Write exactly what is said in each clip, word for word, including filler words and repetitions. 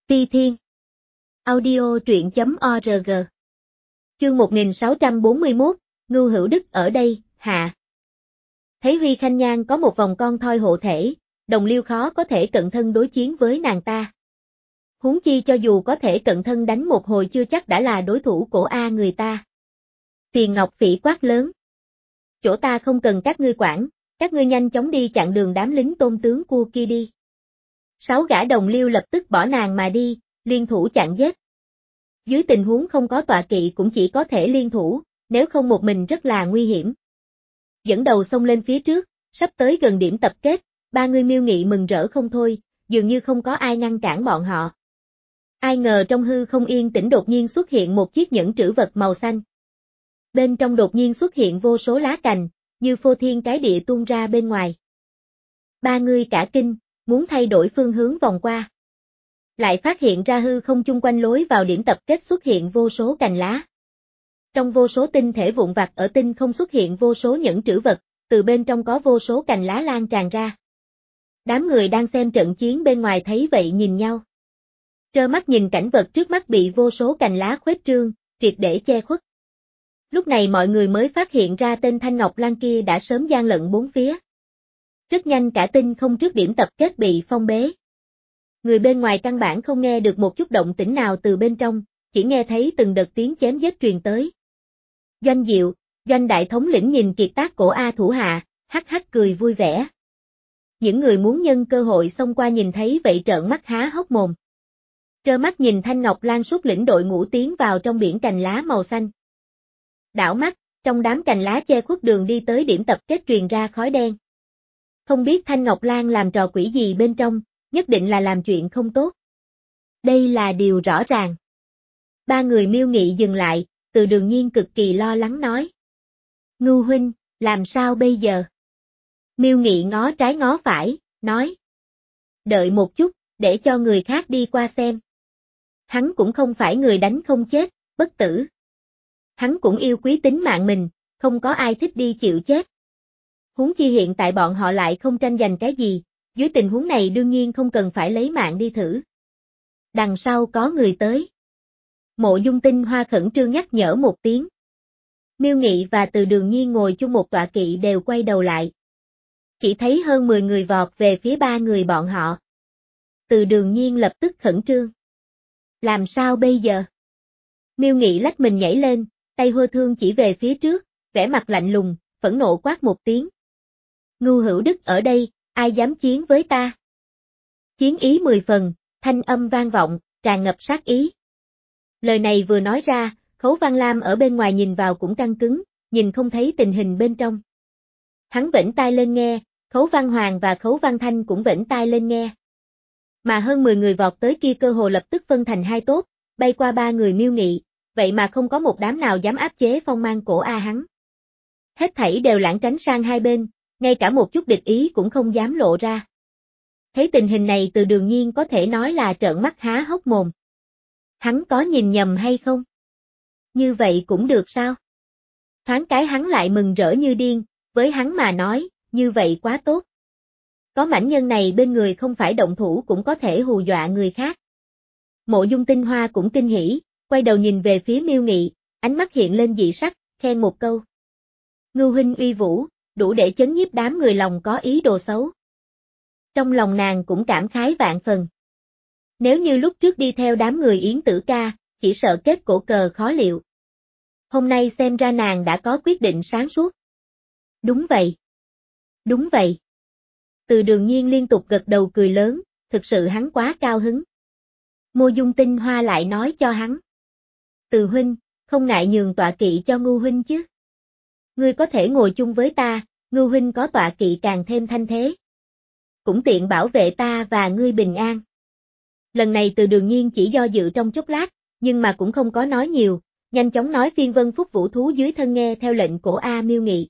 Ti Thiên. Audio truyện chấm org. Chương một nghìn sáu trăm bốn mươi mốt, Ngưu Hữu Đức ở đây, hạ. Thấy Huy Khanh Nhan có một vòng con thoi hộ thể, Đồng Liêu khó có thể cận thân đối chiến với nàng ta. Huống chi cho dù có thể cận thân đánh một hồi chưa chắc đã là đối thủ của A người ta. Tiền Ngọc Phỉ quát lớn. Chỗ ta không cần các ngươi quản, các ngươi nhanh chóng đi chặn đường đám lính tôn tướng cua kia đi. Sáu gã Đồng Liêu lập tức bỏ nàng mà đi, liên thủ chặn giết. Dưới tình huống không có tọa kỵ cũng chỉ có thể liên thủ, nếu không một mình rất là nguy hiểm. Dẫn đầu xông lên phía trước, sắp tới gần điểm tập kết, ba người Miêu Nghị mừng rỡ không thôi, dường như không có ai ngăn cản bọn họ. Ai ngờ trong hư không yên tĩnh đột nhiên xuất hiện một chiếc nhẫn trữ vật màu xanh. Bên trong đột nhiên xuất hiện vô số lá cành, như phô thiên cái địa tuôn ra bên ngoài. Ba người cả kinh, muốn thay đổi phương hướng vòng qua. Lại phát hiện ra hư không chung quanh lối vào điểm tập kết xuất hiện vô số cành lá. Trong vô số tinh thể vụn vặt ở tinh không xuất hiện vô số nhẫn trữ vật, từ bên trong có vô số cành lá lan tràn ra. Đám người đang xem trận chiến bên ngoài thấy vậy nhìn nhau. Trơ mắt nhìn cảnh vật trước mắt bị vô số cành lá khuếch trương, triệt để che khuất. Lúc này mọi người mới phát hiện ra tên Thanh Ngọc Lan kia đã sớm gian lận bốn phía. Rất nhanh cả tinh không trước điểm tập kết bị phong bế. Người bên ngoài căn bản không nghe được một chút động tĩnh nào từ bên trong, chỉ nghe thấy từng đợt tiếng chém giết truyền tới. Doanh Diệu, Doanh đại thống lĩnh nhìn kiệt tác cổ A thủ hạ, hắc hắc cười vui vẻ. Những người muốn nhân cơ hội xông qua nhìn thấy vậy trợn mắt há hốc mồm. Trơ mắt nhìn Thanh Ngọc Lan xuất lĩnh đội ngũ tiến vào trong biển cành lá màu xanh. Đảo mắt, trong đám cành lá che khuất đường đi tới điểm tập kết truyền ra khói đen. Không biết Thanh Ngọc Lan làm trò quỷ gì bên trong, nhất định là làm chuyện không tốt. Đây là điều rõ ràng. Ba người Miêu Nghị dừng lại, Từ Đường Nhiên cực kỳ lo lắng nói. Ngưu huynh, làm sao bây giờ? Miêu Nghị ngó trái ngó phải, nói. Đợi một chút, để cho người khác đi qua xem. Hắn cũng không phải người đánh không chết, bất tử. Hắn cũng yêu quý tính mạng mình, không có ai thích đi chịu chết. Huống chi hiện tại bọn họ lại không tranh giành cái gì, dưới tình huống này đương nhiên không cần phải lấy mạng đi thử. Đằng sau có người tới. Mộ Dung Tinh Hoa khẩn trương nhắc nhở một tiếng. Miêu Nghị và Từ Đường Nhiên ngồi chung một tọa kỵ đều quay đầu lại. Chỉ thấy hơn mười người vọt về phía ba người bọn họ. Từ Đường Nhiên lập tức khẩn trương. Làm sao bây giờ? Miêu Nghị lách mình nhảy lên, tay hô thương chỉ về phía trước, vẻ mặt lạnh lùng, phẫn nộ quát một tiếng. Ngưu Hữu Đức ở đây, ai dám chiến với ta? Chiến ý mười phần, thanh âm vang vọng, tràn ngập sát ý. Lời này vừa nói ra, Khấu Văn Lam ở bên ngoài nhìn vào cũng căng cứng, nhìn không thấy tình hình bên trong. Hắn vểnh tai lên nghe, Khấu Văn Hoàng và Khấu Văn Thanh cũng vểnh tai lên nghe. Mà hơn mười người vọt tới kia cơ hồ lập tức phân thành hai tốt, bay qua ba người Miêu Nghị, vậy mà không có một đám nào dám áp chế phong mang cổ A hắn. Hết thảy đều lảng tránh sang hai bên, ngay cả một chút địch ý cũng không dám lộ ra. Thấy tình hình này Từ Đường Nhiên có thể nói là trợn mắt há hốc mồm. Hắn có nhìn nhầm hay không? Như vậy cũng được sao? Thoáng cái hắn lại mừng rỡ như điên, với hắn mà nói, như vậy quá tốt. Có mãnh nhân này bên người không phải động thủ cũng có thể hù dọa người khác. Mộ Dung Tinh Hoa cũng kinh hỉ, quay đầu nhìn về phía Miêu Nghị, ánh mắt hiện lên dị sắc, khen một câu. Ngưu huynh uy vũ, đủ để chấn nhiếp đám người lòng có ý đồ xấu. Trong lòng nàng cũng cảm khái vạn phần. Nếu như lúc trước đi theo đám người Yến Tử Ca, chỉ sợ kết cổ cờ khó liệu. Hôm nay xem ra nàng đã có quyết định sáng suốt. Đúng vậy. Đúng vậy. Từ Đường Nhiên liên tục gật đầu cười lớn, thực sự hắn quá cao hứng. Mộ Dung Tinh Hoa lại nói cho hắn. Từ huynh, không ngại nhường tọa kỵ cho Ngưu huynh chứ. Ngươi có thể ngồi chung với ta, Ngưu huynh có tọa kỵ càng thêm thanh thế. Cũng tiện bảo vệ ta và ngươi bình an. Lần này Từ Đường Nhiên chỉ do dự trong chốc lát, nhưng mà cũng không có nói nhiều, nhanh chóng nói phiên vân phúc vũ thú dưới thân nghe theo lệnh của A Miêu Nghị.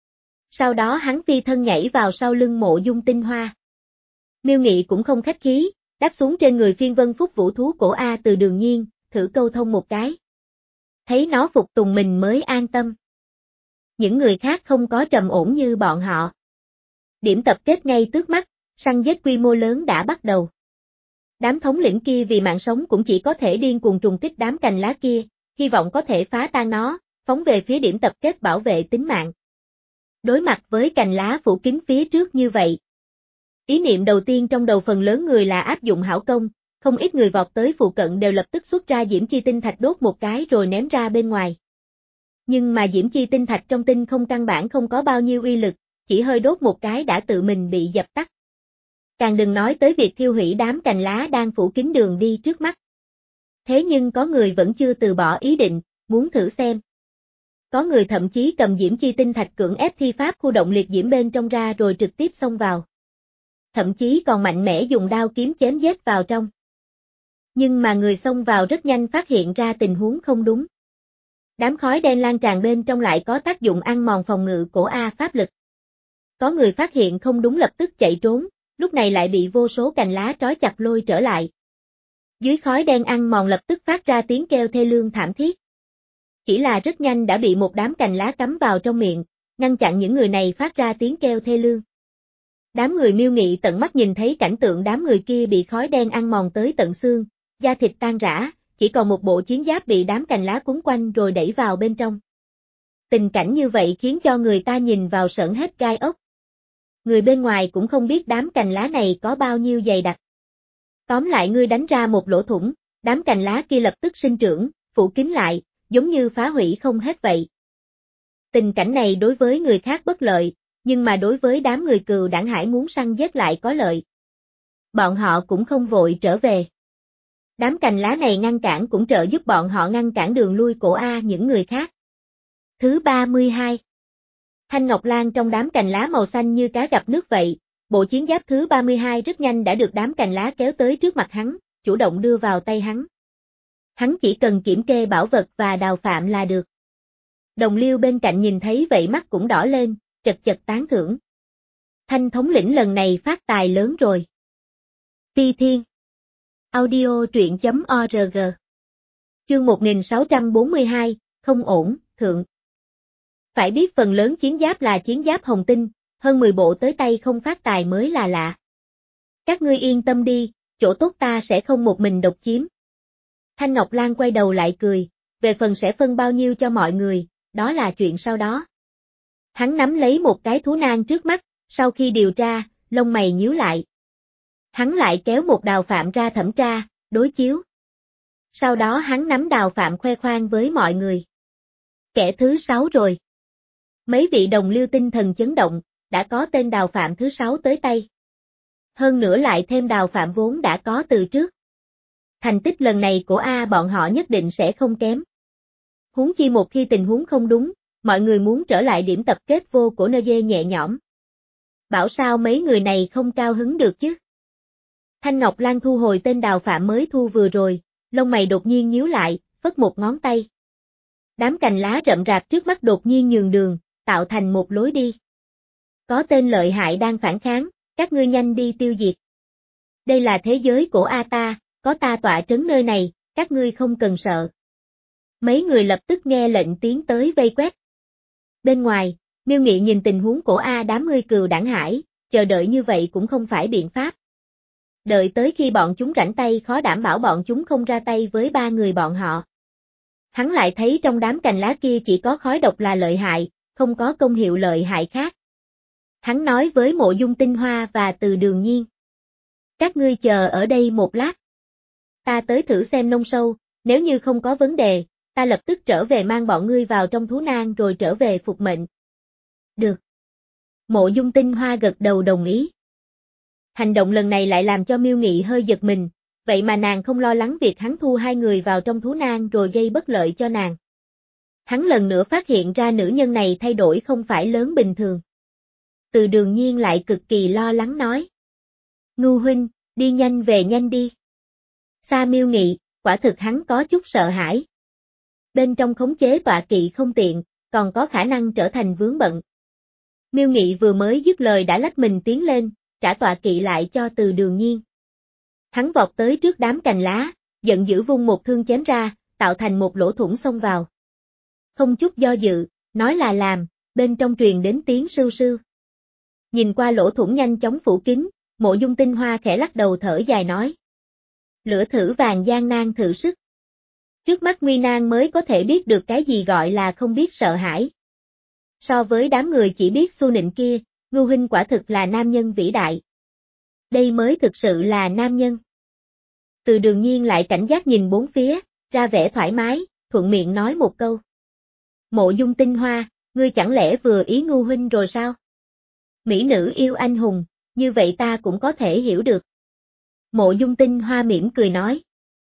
Sau đó hắn phi thân nhảy vào sau lưng Mộ Dung Tinh Hoa. Miêu Nghị cũng không khách khí, đáp xuống trên người phiên vân phúc vũ thú của A Từ Đường Nhiên, thử câu thông một cái. Thấy nó phục tùng mình mới an tâm. Những người khác không có trầm ổn như bọn họ. Điểm tập kết ngay trước mắt, săn giết quy mô lớn đã bắt đầu. Đám thống lĩnh kia vì mạng sống cũng chỉ có thể điên cuồng trùng kích đám cành lá kia, hy vọng có thể phá tan nó, phóng về phía điểm tập kết bảo vệ tính mạng. Đối mặt với cành lá phủ kín phía trước như vậy, ý niệm đầu tiên trong đầu phần lớn người là áp dụng hảo công, không ít người vọt tới phụ cận đều lập tức xuất ra diễm chi tinh thạch đốt một cái rồi ném ra bên ngoài. Nhưng mà diễm chi tinh thạch trong tinh không căn bản không có bao nhiêu uy lực, chỉ hơi đốt một cái đã tự mình bị dập tắt. Càng đừng nói tới việc thiêu hủy đám cành lá đang phủ kín đường đi trước mắt. Thế nhưng có người vẫn chưa từ bỏ ý định, muốn thử xem. Có người thậm chí cầm diễm chi tinh thạch cưỡng ép thi pháp khu động liệt diễm bên trong ra rồi trực tiếp xông vào. Thậm chí còn mạnh mẽ dùng đao kiếm chém giết vào trong. Nhưng mà người xông vào rất nhanh phát hiện ra tình huống không đúng. Đám khói đen lan tràn bên trong lại có tác dụng ăn mòn phòng ngự của A pháp lực. Có người phát hiện không đúng lập tức chạy trốn, lúc này lại bị vô số cành lá trói chặt lôi trở lại. Dưới khói đen ăn mòn lập tức phát ra tiếng kêu thê lương thảm thiết. Chỉ là rất nhanh đã bị một đám cành lá cắm vào trong miệng, ngăn chặn những người này phát ra tiếng kêu thê lương. Đám người Miêu Nghị tận mắt nhìn thấy cảnh tượng đám người kia bị khói đen ăn mòn tới tận xương, da thịt tan rã, chỉ còn một bộ chiến giáp bị đám cành lá cuốn quanh rồi đẩy vào bên trong. Tình cảnh như vậy khiến cho người ta nhìn vào sởn hết gai ốc. Người bên ngoài cũng không biết đám cành lá này có bao nhiêu dày đặc. Tóm lại ngươi đánh ra một lỗ thủng, đám cành lá kia lập tức sinh trưởng, phủ kín lại, giống như phá hủy không hết vậy. Tình cảnh này đối với người khác bất lợi, nhưng mà đối với đám người Cừu Đảng Hải muốn săn giết lại có lợi. Bọn họ cũng không vội trở về. Đám cành lá này ngăn cản cũng trợ giúp bọn họ ngăn cản đường lui của A những người khác. Thứ ba mươi hai. Thanh Ngọc Lan trong đám cành lá màu xanh như cá gặp nước vậy, bộ chiến giáp thứ ba mươi hai rất nhanh đã được đám cành lá kéo tới trước mặt hắn, chủ động đưa vào tay hắn. Hắn chỉ cần kiểm kê bảo vật và đào phạm là được. Đồng Liêu bên cạnh nhìn thấy vậy mắt cũng đỏ lên, chật chật tán thưởng. Thanh thống lĩnh lần này phát tài lớn rồi. Ti Thiên. Audio truyện chấm org. Chương một nghìn sáu trăm bốn mươi hai, không ổn, thượng. Phải biết phần lớn chiến giáp là chiến giáp hồng tinh, hơn mười bộ tới tay không phát tài mới là lạ. Các ngươi yên tâm đi, chỗ tốt ta sẽ không một mình độc chiếm. Thanh Ngọc Lan quay đầu lại cười, về phần sẽ phân bao nhiêu cho mọi người, đó là chuyện sau đó. Hắn nắm lấy một cái thú nang trước mắt, sau khi điều tra, lông mày nhíu lại. Hắn lại kéo một đào phạm ra thẩm tra, đối chiếu. Sau đó hắn nắm đào phạm khoe khoang với mọi người. Kẻ thứ sáu rồi. Mấy vị đồng Liêu tinh thần chấn động, đã có tên đào phạm thứ sáu tới tay. Hơn nữa lại thêm đào phạm vốn đã có từ trước. Thành tích lần này của A bọn họ nhất định sẽ không kém. Huống chi một khi tình huống không đúng, mọi người muốn trở lại điểm tập kết vô của nơ dê nhẹ nhõm. Bảo sao mấy người này không cao hứng được chứ? Thanh Ngọc Lan thu hồi tên đào phạm mới thu vừa rồi, lông mày đột nhiên nhíu lại, phất một ngón tay. Đám cành lá rậm rạp trước mắt đột nhiên nhường đường, tạo thành một lối đi. Có tên lợi hại đang phản kháng, các ngươi nhanh đi tiêu diệt. Đây là thế giới của A ta, có ta tọa trấn nơi này, các ngươi không cần sợ. Mấy người lập tức nghe lệnh tiến tới vây quét. Bên ngoài, Miêu Nghị nhìn tình huống của A đám ngươi Cừu Đảng Hải, chờ đợi như vậy cũng không phải biện pháp. Đợi tới khi bọn chúng rảnh tay khó đảm bảo bọn chúng không ra tay với ba người bọn họ. Hắn lại thấy trong đám cành lá kia chỉ có khói độc là lợi hại, không có công hiệu lợi hại khác. Hắn nói với Mộ Dung Tinh Hoa và Từ Đường Nhiên. Các ngươi chờ ở đây một lát. Ta tới thử xem nông sâu, nếu như không có vấn đề, ta lập tức trở về mang bọn ngươi vào trong thú nang rồi trở về phục mệnh. Được. Mộ Dung Tinh Hoa gật đầu đồng ý. Hành động lần này lại làm cho Miêu Nghị hơi giật mình, vậy mà nàng không lo lắng việc hắn thu hai người vào trong thú nang rồi gây bất lợi cho nàng. Hắn lần nữa phát hiện ra nữ nhân này thay đổi không phải lớn bình thường. Từ Đường Nhiên lại cực kỳ lo lắng nói. Ngưu huynh, đi nhanh về nhanh đi. Xa Miêu Nghị, quả thực hắn có chút sợ hãi. Bên trong khống chế tọa kỵ không tiện, còn có khả năng trở thành vướng bận. Miêu Nghị vừa mới dứt lời đã lách mình tiến lên, trả tọa kỵ lại cho Từ Đường Nhiên. Hắn vọt tới trước đám cành lá, giận dữ vung một thương chém ra, tạo thành một lỗ thủng xông vào. Không chút do dự, nói là làm, bên trong truyền đến tiếng sưu sưu. Nhìn qua lỗ thủng nhanh chóng phủ kín, Mộ Dung Tinh Hoa khẽ lắc đầu thở dài nói. Lửa thử vàng gian nan thử sức. Trước mắt nguy nan mới có thể biết được cái gì gọi là không biết sợ hãi. So với đám người chỉ biết xu nịnh kia, Ngưu huynh quả thực là nam nhân vĩ đại. Đây mới thực sự là nam nhân. Từ Đường Nhiên lại cảnh giác nhìn bốn phía, ra vẻ thoải mái, thuận miệng nói một câu. Mộ Dung Tinh Hoa, ngươi chẳng lẽ vừa ý Ngưu huynh rồi sao? Mỹ nữ yêu anh hùng, như vậy ta cũng có thể hiểu được. Mộ Dung Tinh Hoa mỉm cười nói.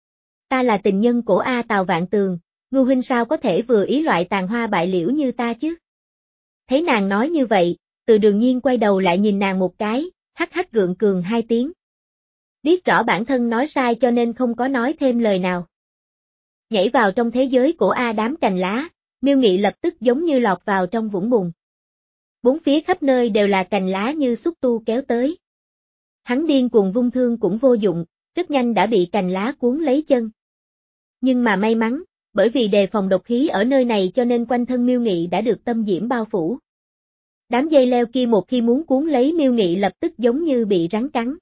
Ta là tình nhân của A Tào Vạn Tường, Ngưu huynh sao có thể vừa ý loại tàn hoa bại liễu như ta chứ? Thấy nàng nói như vậy, Từ Đường Nhiên quay đầu lại nhìn nàng một cái, hắc hắc gượng cường hai tiếng. Biết rõ bản thân nói sai cho nên không có nói thêm lời nào. Nhảy vào trong thế giới của A đám cành lá, Miêu Nghị lập tức giống như lọt vào trong vũng bùn. Bốn phía khắp nơi đều là cành lá như xúc tu kéo tới. Hắn điên cuồng vung thương cũng vô dụng, rất nhanh đã bị cành lá cuốn lấy chân. Nhưng mà may mắn, bởi vì đề phòng độc khí ở nơi này cho nên quanh thân Miêu Nghị đã được tâm diễm bao phủ. Đám dây leo kia một khi muốn cuốn lấy Miêu Nghị lập tức giống như bị rắn cắn.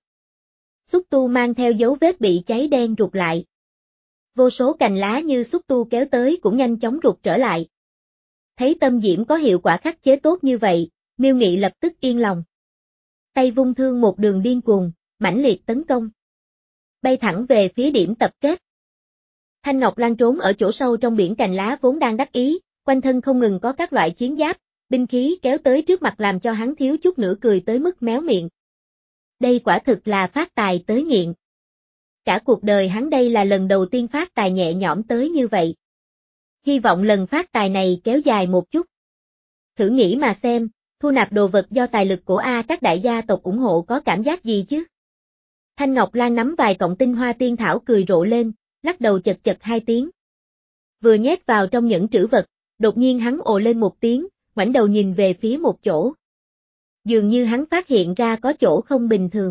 Xúc tu mang theo dấu vết bị cháy đen rụt lại. Vô số cành lá như xúc tu kéo tới cũng nhanh chóng rụt trở lại. Thấy tâm diễm có hiệu quả khắc chế tốt như vậy, Miêu Nghị lập tức yên lòng. Tay vung thương một đường điên cuồng, mãnh liệt tấn công. Bay thẳng về phía điểm tập kết. Thanh Ngọc Lan trốn ở chỗ sâu trong biển cành lá vốn đang đắc ý, quanh thân không ngừng có các loại chiến giáp, binh khí kéo tới trước mặt làm cho hắn thiếu chút nữa cười tới mức méo miệng. Đây quả thực là phát tài tới nghiện. Cả cuộc đời hắn đây là lần đầu tiên phát tài nhẹ nhõm tới như vậy. Hy vọng lần phát tài này kéo dài một chút. Thử nghĩ mà xem, thu nạp đồ vật do tài lực của A các đại gia tộc ủng hộ có cảm giác gì chứ? Thanh Ngọc Lan nắm vài cọng tinh hoa tiên thảo cười rộ lên, lắc đầu chật chật hai tiếng. Vừa nhét vào trong những trữ vật, đột nhiên hắn ồ lên một tiếng, ngoảnh đầu nhìn về phía một chỗ. Dường như hắn phát hiện ra có chỗ không bình thường.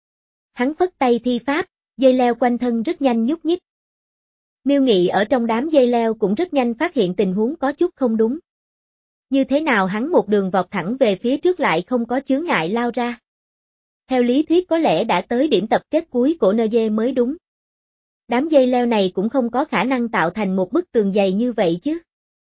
Hắn phất tay thi pháp, dây leo quanh thân rất nhanh nhúc nhích. Miêu Nghị ở trong đám dây leo cũng rất nhanh phát hiện tình huống có chút không đúng. Như thế nào hắn một đường vọt thẳng về phía trước lại không có chướng ngại lao ra. Theo lý thuyết có lẽ đã tới điểm tập kết cuối của en giê mới đúng. Đám dây leo này cũng không có khả năng tạo thành một bức tường dày như vậy chứ.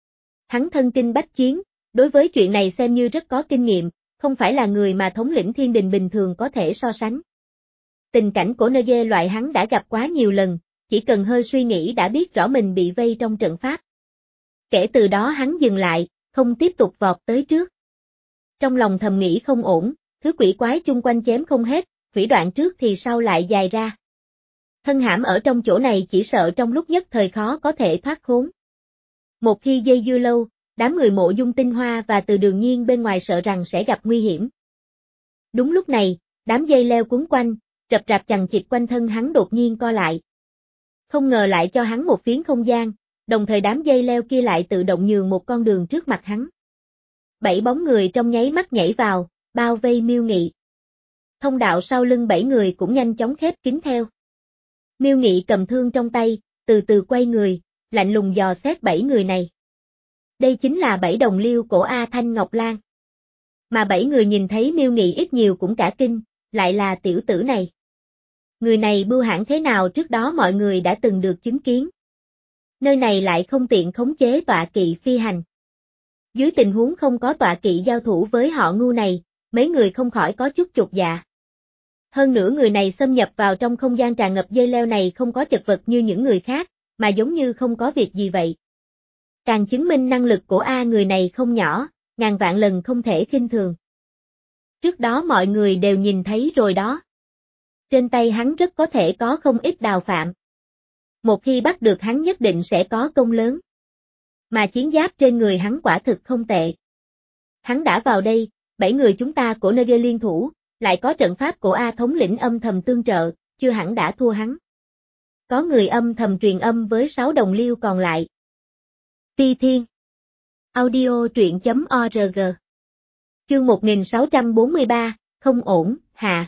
Hắn thân kinh bách chiến, đối với chuyện này xem như rất có kinh nghiệm, không phải là người mà thống lĩnh thiên đình bình thường có thể so sánh. Tình cảnh của en giê loại hắn đã gặp quá nhiều lần, chỉ cần hơi suy nghĩ đã biết rõ mình bị vây trong trận pháp. Kể từ đó hắn dừng lại, không tiếp tục vọt tới trước. Trong lòng thầm nghĩ không ổn, thứ quỷ quái chung quanh chém không hết, hủy đoạn trước thì sau lại dài ra. Thân hãm ở trong chỗ này chỉ sợ trong lúc nhất thời khó có thể thoát khốn. Một khi dây dưa lâu, đám người Mộ Dung Tinh Hoa và Từ Đường Nhiên bên ngoài sợ rằng sẽ gặp nguy hiểm. Đúng lúc này, đám dây leo cuốn quanh, rập rạp chằng chịt quanh thân hắn đột nhiên co lại. Không ngờ lại cho hắn một phiến không gian, đồng thời đám dây leo kia lại tự động nhường một con đường trước mặt hắn. Bảy bóng người trong nháy mắt nhảy vào, bao vây Miêu Nghị. Thông đạo sau lưng bảy người cũng nhanh chóng khép kín theo. Miêu Nghị cầm thương trong tay, từ từ quay người, lạnh lùng dò xét bảy người này. Đây chính là bảy đồng liêu của A Thanh Ngọc Lan. Mà bảy người nhìn thấy Miêu Nghị ít nhiều cũng cả kinh, lại là tiểu tử này. Người này bưu hãn thế nào trước đó mọi người đã từng được chứng kiến. Nơi này lại không tiện khống chế tọa kỵ phi hành. Dưới tình huống không có tọa kỵ giao thủ với họ ngu này, mấy người không khỏi có chút chột dạ. Hơn nữa người này xâm nhập vào trong không gian tràn ngập dây leo này không có chật vật như những người khác, mà giống như không có việc gì vậy. Càng chứng minh năng lực của A người này không nhỏ, ngàn vạn lần không thể khinh thường. Trước đó mọi người đều nhìn thấy rồi đó. Trên tay hắn rất có thể có không ít đào phạm. Một khi bắt được hắn nhất định sẽ có công lớn. Mà chiến giáp trên người hắn quả thực không tệ. Hắn đã vào đây, bảy người chúng ta của en giê liên thủ, lại có trận pháp của A thống lĩnh âm thầm tương trợ, chưa hẳn đã thua hắn. Có người âm thầm truyền âm với sáu đồng liêu còn lại. Ti Thiên Audio truyện chấm org Chương một nghìn sáu trăm bốn mươi ba, không ổn, hạ.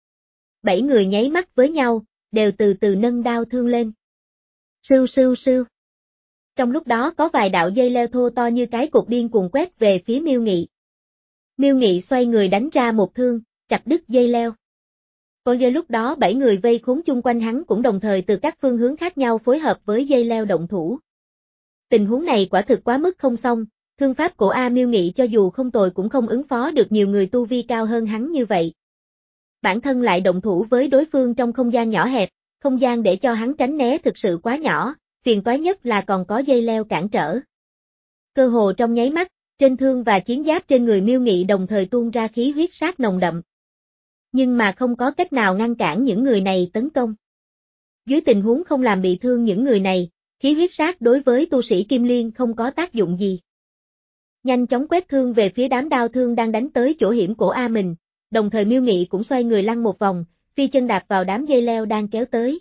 Bảy người nháy mắt với nhau, đều từ từ nâng đao thương lên. Sưu sưu sưu. Trong lúc đó có vài đạo dây leo thô to như cái cột điên cuồng quét về phía Miêu Nghị. Miêu Nghị xoay người đánh ra một thương, chặt đứt dây leo. Còn giờ lúc đó bảy người vây khốn chung quanh hắn cũng đồng thời từ các phương hướng khác nhau phối hợp với dây leo động thủ. Tình huống này quả thực quá mức không xong, thương pháp của A Miêu Nghị cho dù không tồi cũng không ứng phó được nhiều người tu vi cao hơn hắn như vậy. Bản thân lại động thủ với đối phương trong không gian nhỏ hẹp, không gian để cho hắn tránh né thực sự quá nhỏ, phiền toái nhất là còn có dây leo cản trở. Cơ hồ trong nháy mắt, trên thương và chiến giáp trên người Miêu Nghị đồng thời tuôn ra khí huyết sát nồng đậm. Nhưng mà không có cách nào ngăn cản những người này tấn công. Dưới tình huống không làm bị thương những người này, khí huyết sát đối với tu sĩ Kim Liên không có tác dụng gì. Nhanh chóng quét thương về phía đám đao thương đang đánh tới chỗ hiểm của A mình, đồng thời Miêu Nghị cũng xoay người lăn một vòng, phi chân đạp vào đám dây leo đang kéo tới.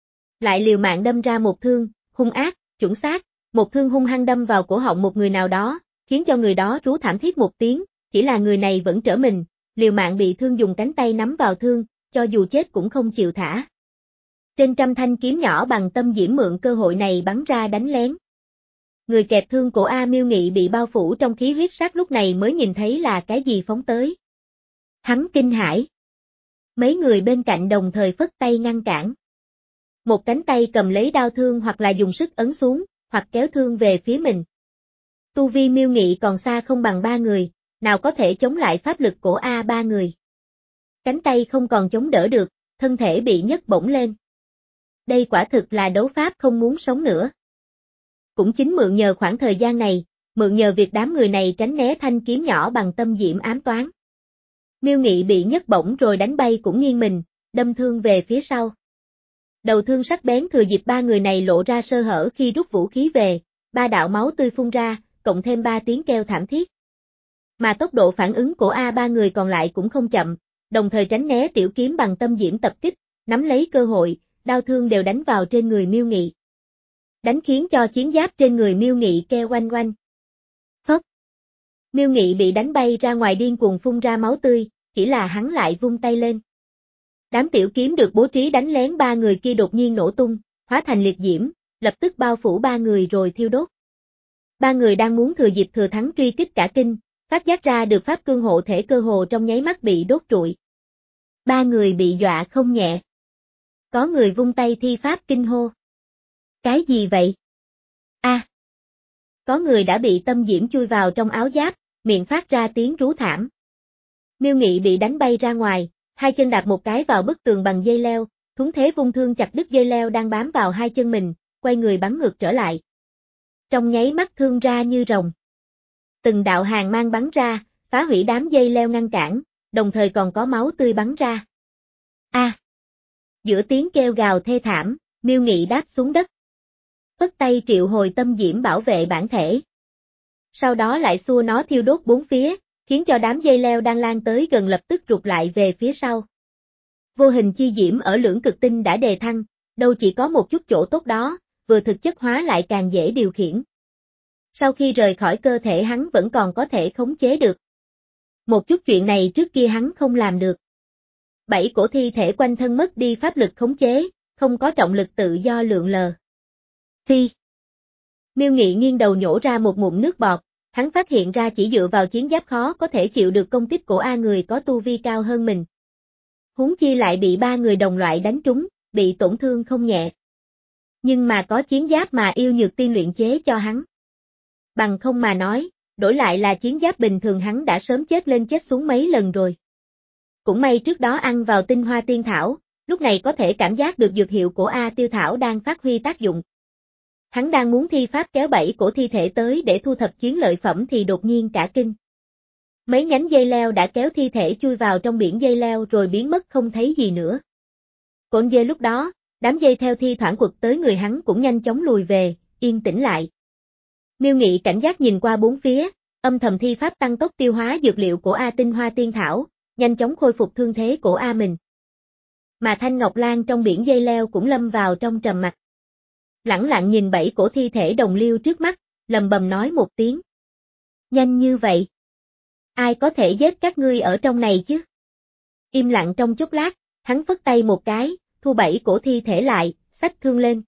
Lại liều mạng đâm ra một thương, hung ác, chuẩn xác, một thương hung hăng đâm vào cổ họng một người nào đó, khiến cho người đó rú thảm thiết một tiếng, chỉ là người này vẫn trở mình, liều mạng bị thương dùng cánh tay nắm vào thương, cho dù chết cũng không chịu thả. Trên trăm thanh kiếm nhỏ bằng tâm diễm mượn cơ hội này bắn ra đánh lén. Người kẹp thương của A Miêu Nghị bị bao phủ trong khí huyết sát lúc này mới nhìn thấy là cái gì phóng tới. Hắn kinh hãi. Mấy người bên cạnh đồng thời phất tay ngăn cản. Một cánh tay cầm lấy đao thương hoặc là dùng sức ấn xuống, hoặc kéo thương về phía mình. Tu vi Miêu Nghị còn xa không bằng ba người, nào có thể chống lại pháp lực của A ba người. Cánh tay không còn chống đỡ được, thân thể bị nhấc bổng lên. Đây quả thực là đấu pháp không muốn sống nữa. Cũng chính mượn nhờ khoảng thời gian này, mượn nhờ việc đám người này tránh né thanh kiếm nhỏ bằng tâm diễm ám toán. Miêu Nghị bị nhấc bổng rồi đánh bay cũng nghiêng mình, đâm thương về phía sau. Đầu thương sắc bén thừa dịp ba người này lộ ra sơ hở khi rút vũ khí về, ba đạo máu tươi phun ra, cộng thêm ba tiếng kêu thảm thiết. Mà tốc độ phản ứng của A ba người còn lại cũng không chậm, đồng thời tránh né tiểu kiếm bằng tâm diễm tập kích, nắm lấy cơ hội, đao thương đều đánh vào trên người Miêu Nghị. Đánh khiến cho chiến giáp trên người Miêu Nghị kêu oanh oanh. Phốc. Miêu Nghị bị đánh bay ra ngoài điên cuồng phun ra máu tươi, chỉ là hắn lại vung tay lên. Đám tiểu kiếm được bố trí đánh lén ba người kia đột nhiên nổ tung, hóa thành liệt diễm, lập tức bao phủ ba người rồi thiêu đốt. Ba người đang muốn thừa dịp thừa thắng truy kích cả kinh, phát giác ra được pháp cương hộ thể cơ hồ trong nháy mắt bị đốt trụi. Ba người bị dọa không nhẹ. Có người vung tay thi pháp kinh hô. Cái gì vậy? A. À. Có người đã bị tâm diễm chui vào trong áo giáp, miệng phát ra tiếng rú thảm. Miêu Nghị bị đánh bay ra ngoài, hai chân đạp một cái vào bức tường bằng dây leo, thuấn thế vung thương chặt đứt dây leo đang bám vào hai chân mình, quay người bắn ngược trở lại. Trong nháy mắt thương ra như rồng. Từng đạo hàng mang bắn ra, phá hủy đám dây leo ngăn cản, đồng thời còn có máu tươi bắn ra. A. À. Giữa tiếng kêu gào thê thảm, Miêu Nghị đáp xuống đất. Phất tay triệu hồi tâm diễm bảo vệ bản thể. Sau đó lại xua nó thiêu đốt bốn phía, khiến cho đám dây leo đang lan tới gần lập tức rụt lại về phía sau. Vô hình chi diễm ở lưỡng cực tinh đã đề thăng, đâu chỉ có một chút chỗ tốt đó, vừa thực chất hóa lại càng dễ điều khiển. Sau khi rời khỏi cơ thể hắn vẫn còn có thể khống chế được. Một chút chuyện này trước kia hắn không làm được. Bảy cổ thi thể quanh thân mất đi pháp lực khống chế, không có trọng lực tự do lượn lờ. Thi. Miêu Nghị nghiêng đầu nhổ ra một ngụm nước bọt, hắn phát hiện ra chỉ dựa vào chiến giáp khó có thể chịu được công kích của A người có tu vi cao hơn mình. Huống chi lại bị ba người đồng loại đánh trúng, bị tổn thương không nhẹ. Nhưng mà có chiến giáp mà yêu nhược tiên luyện chế cho hắn. Bằng không mà nói, đổi lại là chiến giáp bình thường hắn đã sớm chết lên chết xuống mấy lần rồi. Cũng may trước đó ăn vào tinh hoa tiên thảo, lúc này có thể cảm giác được dược hiệu của A Tiêu Thảo đang phát huy tác dụng. Hắn đang muốn thi pháp kéo bảy cổ thi thể tới để thu thập chiến lợi phẩm thì đột nhiên cả kinh. Mấy nhánh dây leo đã kéo thi thể chui vào trong biển dây leo rồi biến mất không thấy gì nữa. Cổn dê lúc đó, đám dây theo thi thoảng quật tới người hắn cũng nhanh chóng lùi về, yên tĩnh lại. Miêu Nghị cảnh giác nhìn qua bốn phía, âm thầm thi pháp tăng tốc tiêu hóa dược liệu của A Tinh Hoa Tiên Thảo, nhanh chóng khôi phục thương thế của A mình. Mà Thanh Ngọc Lan trong biển dây leo cũng lâm vào trong trầm mặc. Lẳng lặng nhìn bảy cổ thi thể đồng liêu trước mắt, lầm bầm nói một tiếng. Nhanh như vậy. Ai có thể giết các ngươi ở trong này chứ? Im lặng trong chốc lát, hắn phất tay một cái, thu bảy cổ thi thể lại, xách thương lên.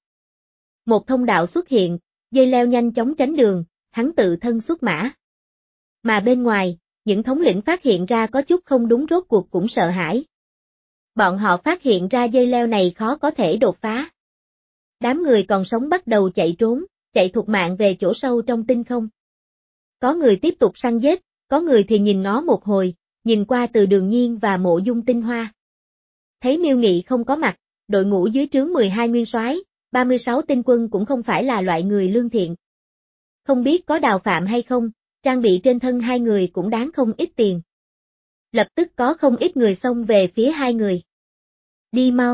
Một thông đạo xuất hiện, dây leo nhanh chóng tránh đường, hắn tự thân xuất mã. Mà bên ngoài, những thống lĩnh phát hiện ra có chút không đúng rốt cuộc cũng sợ hãi. Bọn họ phát hiện ra dây leo này khó có thể đột phá. Đám người còn sống bắt đầu chạy trốn, chạy thục mạng về chỗ sâu trong tinh không. Có người tiếp tục săn giết, có người thì nhìn ngó một hồi, nhìn qua Từ Đường Nhiên và Mộ Dung Tinh Hoa. Thấy Miêu Nghị không có mặt, đội ngũ dưới trướng mười hai nguyên soái, ba mươi sáu tinh quân cũng không phải là loại người lương thiện. Không biết có đào phạm hay không, trang bị trên thân hai người cũng đáng không ít tiền. Lập tức có không ít người xông về phía hai người. Đi mau.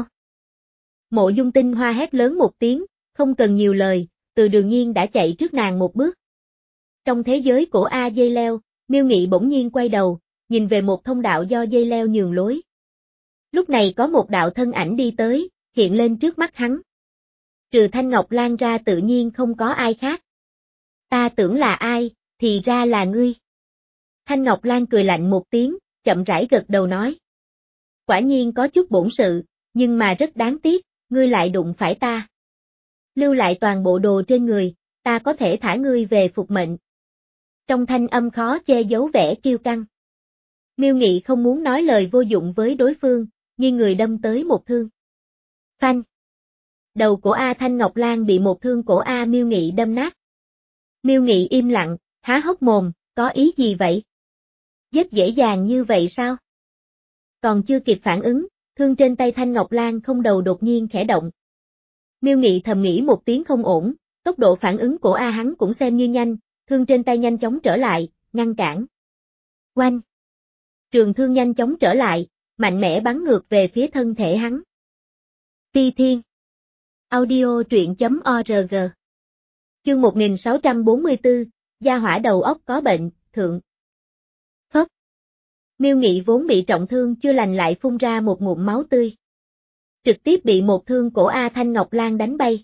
Mộ Dung Tinh Hoa hét lớn một tiếng, không cần nhiều lời, Từ Đường Nhiên đã chạy trước nàng một bước. Trong thế giới của A dây leo, Miêu Nghị bỗng nhiên quay đầu, nhìn về một thông đạo do dây leo nhường lối. Lúc này có một đạo thân ảnh đi tới, hiện lên trước mắt hắn. Trừ Thanh Ngọc Lan ra tự nhiên không có ai khác. Ta tưởng là ai, thì ra là ngươi. Thanh Ngọc Lan cười lạnh một tiếng, chậm rãi gật đầu nói. Quả nhiên có chút bổn sự, nhưng mà rất đáng tiếc, ngươi lại đụng phải ta. Lưu lại toàn bộ đồ trên người, ta có thể thả ngươi về phục mệnh. Trong thanh âm khó che giấu vẻ kiêu căng. Miêu Nghị không muốn nói lời vô dụng với đối phương, nhưng người đâm tới một thương. Phanh. Đầu của A Thanh Ngọc Lan bị một thương của A Miêu Nghị đâm nát. Miêu Nghị im lặng, há hốc mồm, có ý gì vậy? Giết dễ dàng như vậy sao? Còn chưa kịp phản ứng, thương trên tay Thanh Ngọc Lan không đầu đột nhiên khẽ động. Miêu Nghị thầm nghĩ một tiếng không ổn, tốc độ phản ứng của A hắn cũng xem như nhanh, thương trên tay nhanh chóng trở lại, ngăn cản. Oanh! Trường thương nhanh chóng trở lại, mạnh mẽ bắn ngược về phía thân thể hắn. Ti Thiên. Audio truyện chấm org. Chương một nghìn sáu trăm bốn mươi tư, gia hỏa đầu óc có bệnh, thượng. Phốc. Miêu Nghị vốn bị trọng thương chưa lành lại phun ra một ngụm máu tươi. Trực tiếp bị một thương của A Thanh Ngọc Lan đánh bay.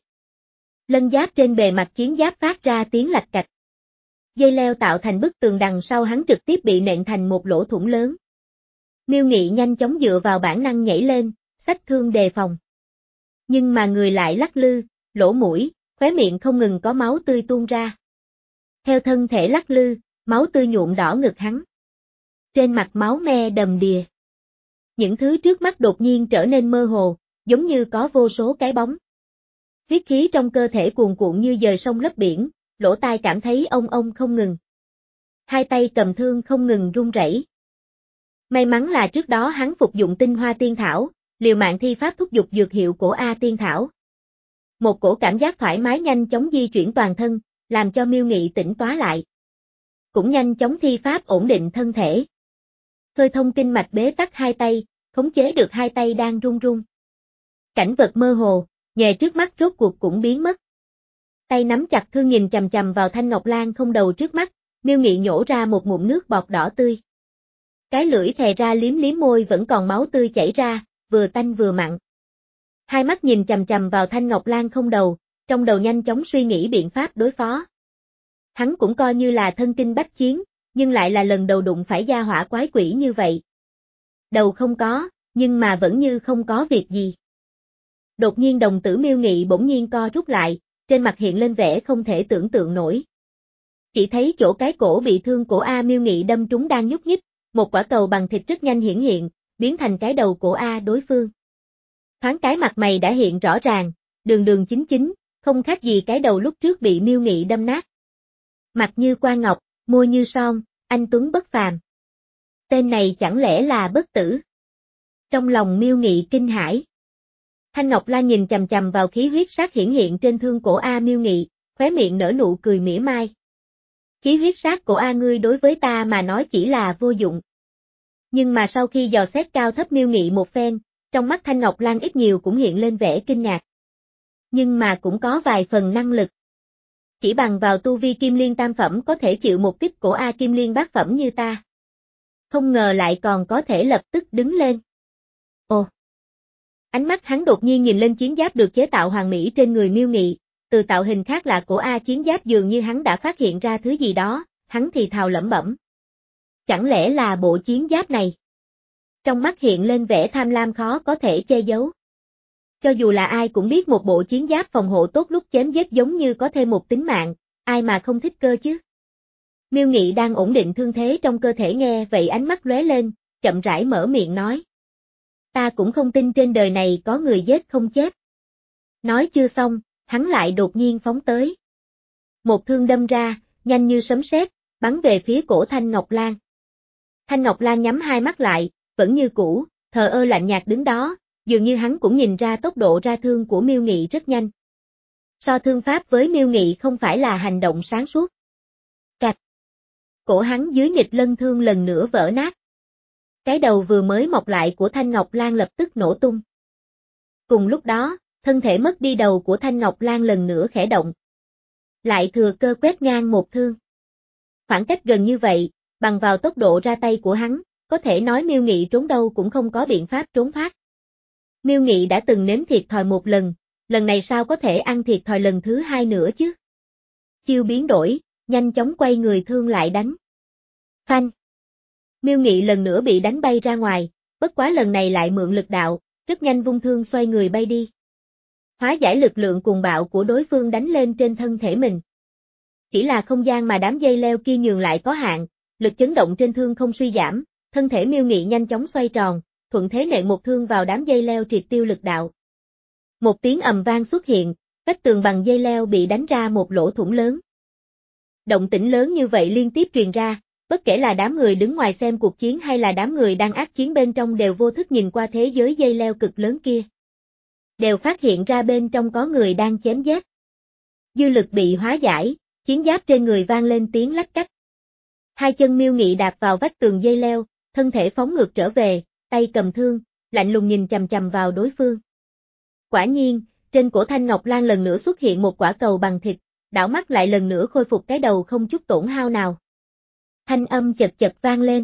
Lân giáp trên bề mặt chiến giáp phát ra tiếng lạch cạch. Dây leo tạo thành bức tường đằng sau hắn trực tiếp bị nện thành một lỗ thủng lớn. Miêu Nghị nhanh chóng dựa vào bản năng nhảy lên, xách thương đề phòng. Nhưng mà người lại lắc lư, lỗ mũi, khóe miệng không ngừng có máu tươi tuôn ra. Theo thân thể lắc lư, máu tươi nhuộm đỏ ngực hắn. Trên mặt máu me đầm đìa. Những thứ trước mắt đột nhiên trở nên mơ hồ, giống như có vô số cái bóng. Huyết khí trong cơ thể cuồn cuộn như dời sông lấp biển, lỗ tai cảm thấy ông ông không ngừng. Hai tay cầm thương không ngừng run rẩy. May mắn là trước đó hắn phục dụng tinh hoa tiên thảo, liều mạng thi pháp thúc giục dược hiệu của A tiên thảo. Một cổ cảm giác thoải mái nhanh chóng di chuyển toàn thân, làm cho Miêu Nghị tỉnh táo lại. Cũng nhanh chóng thi pháp ổn định thân thể. Khơi thông kinh mạch bế tắc hai tay, khống chế được hai tay đang run run. Cảnh vật mơ hồ, nghề trước mắt rốt cuộc cũng biến mất. Tay nắm chặt thương nhìn chằm chằm vào Thanh Ngọc Lan không đầu trước mắt, Miêu Nghị nhổ ra một ngụm nước bọt đỏ tươi. Cái lưỡi thè ra liếm liếm môi vẫn còn máu tươi chảy ra, vừa tanh vừa mặn. Hai mắt nhìn chằm chằm vào Thanh Ngọc Lan không đầu, trong đầu nhanh chóng suy nghĩ biện pháp đối phó. Hắn cũng coi như là thân kinh bách chiến, nhưng lại là lần đầu đụng phải gia hỏa quái quỷ như vậy. Đầu không có, nhưng mà vẫn như không có việc gì. Đột nhiên đồng tử Miêu Nghị bỗng nhiên co rút lại, trên mặt hiện lên vẻ không thể tưởng tượng nổi. Chỉ thấy chỗ cái cổ bị thương của A Miêu Nghị đâm trúng đang nhúc nhích, một quả cầu bằng thịt rất nhanh hiển hiện, biến thành cái đầu của A đối phương. Thoáng cái mặt mày đã hiện rõ ràng, đường đường chính chính, không khác gì cái đầu lúc trước bị Miêu Nghị đâm nát. Mặt như quan ngọc, môi như son, anh tuấn bất phàm. Tên này chẳng lẽ là bất tử? Trong lòng Miêu Nghị kinh hãi. Thanh Ngọc Lan nhìn chằm chằm vào khí huyết sát hiển hiện trên thương cổ A Miêu Nghị, khóe miệng nở nụ cười mỉa mai. Khí huyết sát của A ngươi đối với ta mà nói chỉ là vô dụng. Nhưng mà sau khi dò xét cao thấp Miêu Nghị một phen, trong mắt Thanh Ngọc Lan ít nhiều cũng hiện lên vẻ kinh ngạc. Nhưng mà cũng có vài phần năng lực. Chỉ bằng vào tu vi Kim Liên tam phẩm có thể chịu một kích của A Kim Liên bát phẩm như ta. Không ngờ lại còn có thể lập tức đứng lên. Ồ! Ánh mắt hắn đột nhiên nhìn lên chiến giáp được chế tạo hoàn mỹ trên người Miêu Nghị, từ tạo hình khác lạ của A chiến giáp dường như hắn đã phát hiện ra thứ gì đó, hắn thì thào lẩm bẩm. Chẳng lẽ là bộ chiến giáp này? Trong mắt hiện lên vẻ tham lam khó có thể che giấu. Cho dù là ai cũng biết một bộ chiến giáp phòng hộ tốt lúc chém giết giống như có thêm một tính mạng, ai mà không thích cơ chứ? Miêu Nghị đang ổn định thương thế trong cơ thể nghe vậy ánh mắt lóe lên, chậm rãi mở miệng nói. Ta cũng không tin trên đời này có người giết không chết. Nói chưa xong, hắn lại đột nhiên phóng tới. Một thương đâm ra, nhanh như sấm sét, bắn về phía cổ Thanh Ngọc Lan. Thanh Ngọc Lan nhắm hai mắt lại, vẫn như cũ, thờ ơ lạnh nhạt đứng đó, dường như hắn cũng nhìn ra tốc độ ra thương của Miêu Nghị rất nhanh. So thương pháp với Miêu Nghị không phải là hành động sáng suốt. Cạch. Cổ hắn dưới nghịch lân thương lần nữa vỡ nát. Cái đầu vừa mới mọc lại của Thanh Ngọc Lan lập tức nổ tung. Cùng lúc đó, thân thể mất đi đầu của Thanh Ngọc Lan lần nữa khẽ động. Lại thừa cơ quét ngang một thương. Khoảng cách gần như vậy, bằng vào tốc độ ra tay của hắn, có thể nói Miêu Nghị trốn đâu cũng không có biện pháp trốn thoát. Miêu Nghị đã từng nếm thiệt thòi một lần, lần này sao có thể ăn thiệt thòi lần thứ hai nữa chứ? Chiêu biến đổi, nhanh chóng quay người thương lại đánh. Phanh. Miêu Nghị lần nữa bị đánh bay ra ngoài, bất quá lần này lại mượn lực đạo, rất nhanh vung thương xoay người bay đi. Hóa giải lực lượng cuồng bạo của đối phương đánh lên trên thân thể mình. Chỉ là không gian mà đám dây leo kia nhường lại có hạn, lực chấn động trên thương không suy giảm, thân thể Miêu Nghị nhanh chóng xoay tròn, thuận thế nện một thương vào đám dây leo triệt tiêu lực đạo. Một tiếng ầm vang xuất hiện, vách tường bằng dây leo bị đánh ra một lỗ thủng lớn. Động tĩnh lớn như vậy liên tiếp truyền ra, bất kể là đám người đứng ngoài xem cuộc chiến hay là đám người đang ác chiến bên trong đều vô thức nhìn qua thế giới dây leo cực lớn kia. Đều phát hiện ra bên trong có người đang chém giết. Dư lực bị hóa giải, chiến giáp trên người vang lên tiếng lách cách. Hai chân Miêu Nghị đạp vào vách tường dây leo, thân thể phóng ngược trở về, tay cầm thương, lạnh lùng nhìn chằm chằm vào đối phương. Quả nhiên, trên cổ Thanh Ngọc Lan lần nữa xuất hiện một quả cầu bằng thịt, đảo mắt lại lần nữa khôi phục cái đầu không chút tổn hao nào. Thanh âm chật chật vang lên.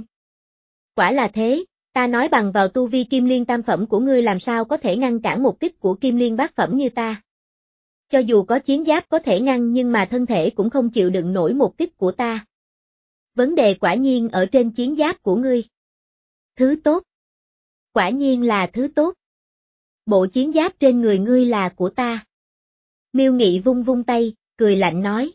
Quả là thế, ta nói bằng vào tu vi Kim Liên tam phẩm của ngươi làm sao có thể ngăn cản một kích của Kim Liên bát phẩm như ta. Cho dù có chiến giáp có thể ngăn nhưng mà thân thể cũng không chịu đựng nổi một kích của ta. Vấn đề quả nhiên ở trên chiến giáp của ngươi. Thứ tốt. Quả nhiên là thứ tốt. Bộ chiến giáp trên người ngươi là của ta. Miêu Nghị vung vung tay, cười lạnh nói.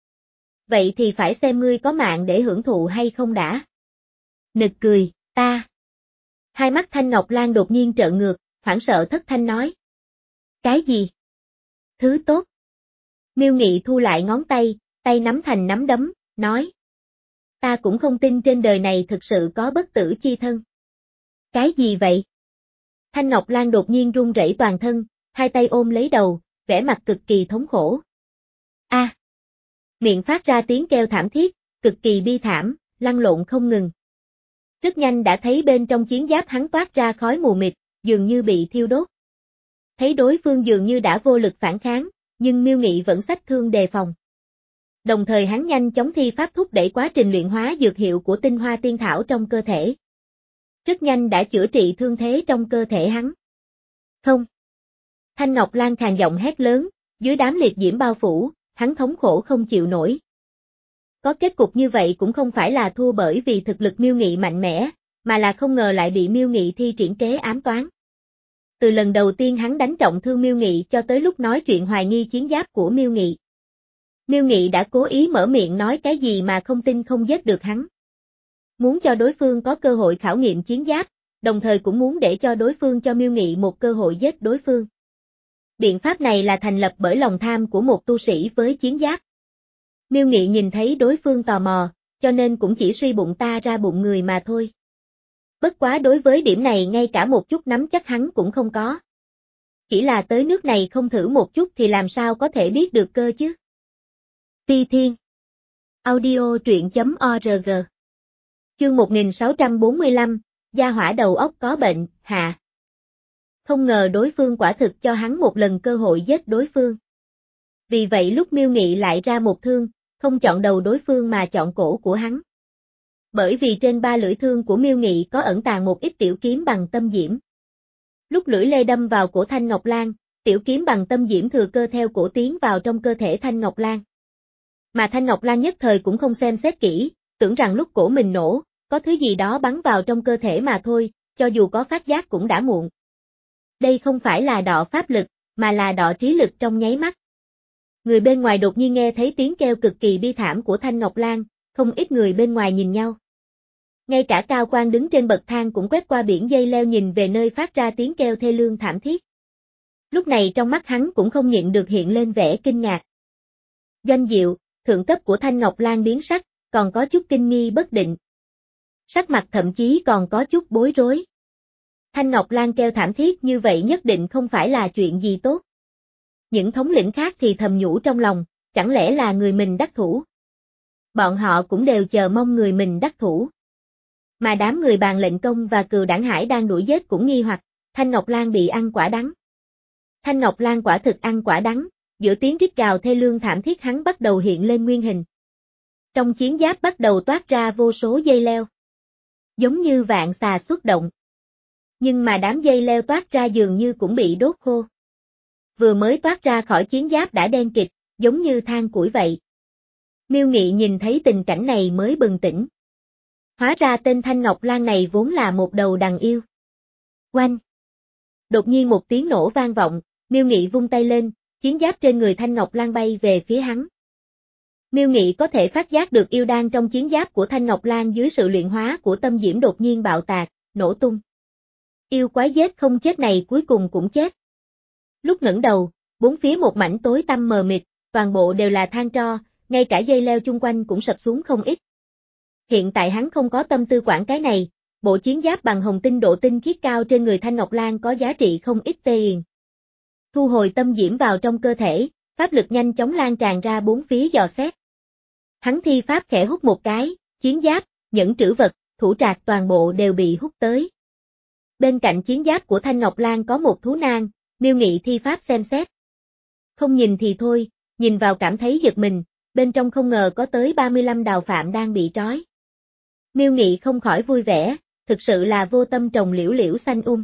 Vậy thì phải xem ngươi có mạng để hưởng thụ hay không đã. Nực cười, ta. Hai mắt Thanh Ngọc Lan đột nhiên trợn ngược, hoảng sợ thất thanh nói. Cái gì? Thứ tốt. Miêu Nghị thu lại ngón tay, tay nắm thành nắm đấm, nói. Ta cũng không tin trên đời này thực sự có bất tử chi thân. Cái gì vậy? Thanh Ngọc Lan đột nhiên run rẩy toàn thân, hai tay ôm lấy đầu, vẻ mặt cực kỳ thống khổ. A. À. Miệng phát ra tiếng kêu thảm thiết, cực kỳ bi thảm, lăn lộn không ngừng. Rất nhanh đã thấy bên trong chiến giáp hắn toát ra khói mù mịt, dường như bị thiêu đốt. Thấy đối phương dường như đã vô lực phản kháng, nhưng Miêu Nghị vẫn xách thương đề phòng. Đồng thời hắn nhanh chóng thi pháp thúc đẩy quá trình luyện hóa dược hiệu của tinh hoa tiên thảo trong cơ thể. Rất nhanh đã chữa trị thương thế trong cơ thể hắn. Không. Thanh Ngọc Lan khàn giọng hét lớn, dưới đám liệt diễm bao phủ, hắn thống khổ không chịu nổi. Có kết cục như vậy cũng không phải là thua bởi vì thực lực Miêu Nghị mạnh mẽ, mà là không ngờ lại bị Miêu Nghị thi triển kế ám toán. Từ lần đầu tiên hắn đánh trọng thương Miêu Nghị cho tới lúc nói chuyện hoài nghi chiến giáp của Miêu Nghị. Miêu Nghị đã cố ý mở miệng nói cái gì mà không tin không giết được hắn. Muốn cho đối phương có cơ hội khảo nghiệm chiến giáp, đồng thời cũng muốn để cho đối phương cho Miêu Nghị một cơ hội giết đối phương. Biện pháp này là thành lập bởi lòng tham của một tu sĩ với chiến giáp. Miêu Nghị nhìn thấy đối phương tò mò, cho nên cũng chỉ suy bụng ta ra bụng người mà thôi. Bất quá đối với điểm này ngay cả một chút nắm chắc hắn cũng không có. Chỉ là tới nước này không thử một chút thì làm sao có thể biết được cơ chứ. Ti Thiên Audio truyện chấm org Chương một nghìn sáu trăm bốn mươi lăm, gia hỏa đầu óc có bệnh, hạ. Không ngờ đối phương quả thực cho hắn một lần cơ hội giết đối phương. Vì vậy lúc Miêu Nghị lại ra một thương, không chọn đầu đối phương mà chọn cổ của hắn. Bởi vì trên ba lưỡi thương của Miêu Nghị có ẩn tàng một ít tiểu kiếm bằng tâm diễm. Lúc lưỡi lê đâm vào cổ Thanh Ngọc Lan, tiểu kiếm bằng tâm diễm thừa cơ theo cổ tiến vào trong cơ thể Thanh Ngọc Lan. Mà Thanh Ngọc Lan nhất thời cũng không xem xét kỹ, tưởng rằng lúc cổ mình nổ, có thứ gì đó bắn vào trong cơ thể mà thôi, cho dù có phát giác cũng đã muộn. Đây không phải là đọ pháp lực, mà là đọ trí lực trong nháy mắt. Người bên ngoài đột nhiên nghe thấy tiếng kêu cực kỳ bi thảm của Thanh Ngọc Lan, không ít người bên ngoài nhìn nhau. Ngay cả Cao Quang đứng trên bậc thang cũng quét qua biển dây leo nhìn về nơi phát ra tiếng kêu thê lương thảm thiết. Lúc này trong mắt hắn cũng không nhịn được hiện lên vẻ kinh ngạc. Doanh Diệu, thượng cấp của Thanh Ngọc Lan biến sắc, còn có chút kinh nghi bất định. Sắc mặt thậm chí còn có chút bối rối. Thanh Ngọc Lan kêu thảm thiết như vậy nhất định không phải là chuyện gì tốt. Những thống lĩnh khác thì thầm nhủ trong lòng, chẳng lẽ là người mình đắc thủ. Bọn họ cũng đều chờ mong người mình đắc thủ. Mà đám người bàn lệnh công và cừu đảng Hải đang đuổi giết cũng nghi hoặc, Thanh Ngọc Lan bị ăn quả đắng. Thanh Ngọc Lan quả thực ăn quả đắng, giữa tiếng rít gào thê lương thảm thiết hắn bắt đầu hiện lên nguyên hình. Trong chiến giáp bắt đầu toát ra vô số dây leo. Giống như vạn xà xuất động. Nhưng mà đám dây leo toát ra dường như cũng bị đốt khô. Vừa mới toát ra khỏi chiến giáp đã đen kịt, giống như than củi vậy. Miêu Nghị nhìn thấy tình cảnh này mới bừng tỉnh. Hóa ra tên Thanh Ngọc Lan này vốn là một đầu đàn yêu. Oanh! Đột nhiên một tiếng nổ vang vọng, Miêu Nghị vung tay lên, chiến giáp trên người Thanh Ngọc Lan bay về phía hắn. Miêu Nghị có thể phát giác được yêu đan trong chiến giáp của Thanh Ngọc Lan dưới sự luyện hóa của tâm diễm đột nhiên bạo tạc, nổ tung. Yêu quái giết không chết này cuối cùng cũng chết. Lúc ngẩng đầu, bốn phía một mảnh tối tăm mờ mịt, toàn bộ đều là than tro, ngay cả dây leo chung quanh cũng sập xuống không ít. Hiện tại hắn không có tâm tư quản cái này, bộ chiến giáp bằng hồng tinh độ tinh khiết cao trên người Thanh Ngọc Lan có giá trị không ít tiền. Thu hồi tâm diễm vào trong cơ thể, pháp lực nhanh chóng lan tràn ra bốn phía dò xét. Hắn thi pháp khẽ hút một cái, chiến giáp, nhẫn trữ vật, thủ trạc toàn bộ đều bị hút tới. Bên cạnh chiến giáp của Thanh Ngọc Lan có một thú nang, Miêu Nghị thi pháp xem xét. Không nhìn thì thôi, nhìn vào cảm thấy giật mình, bên trong không ngờ có tới ba mươi lăm đào phạm đang bị trói. Miêu Nghị không khỏi vui vẻ, thực sự là vô tâm trồng liễu liễu xanh um.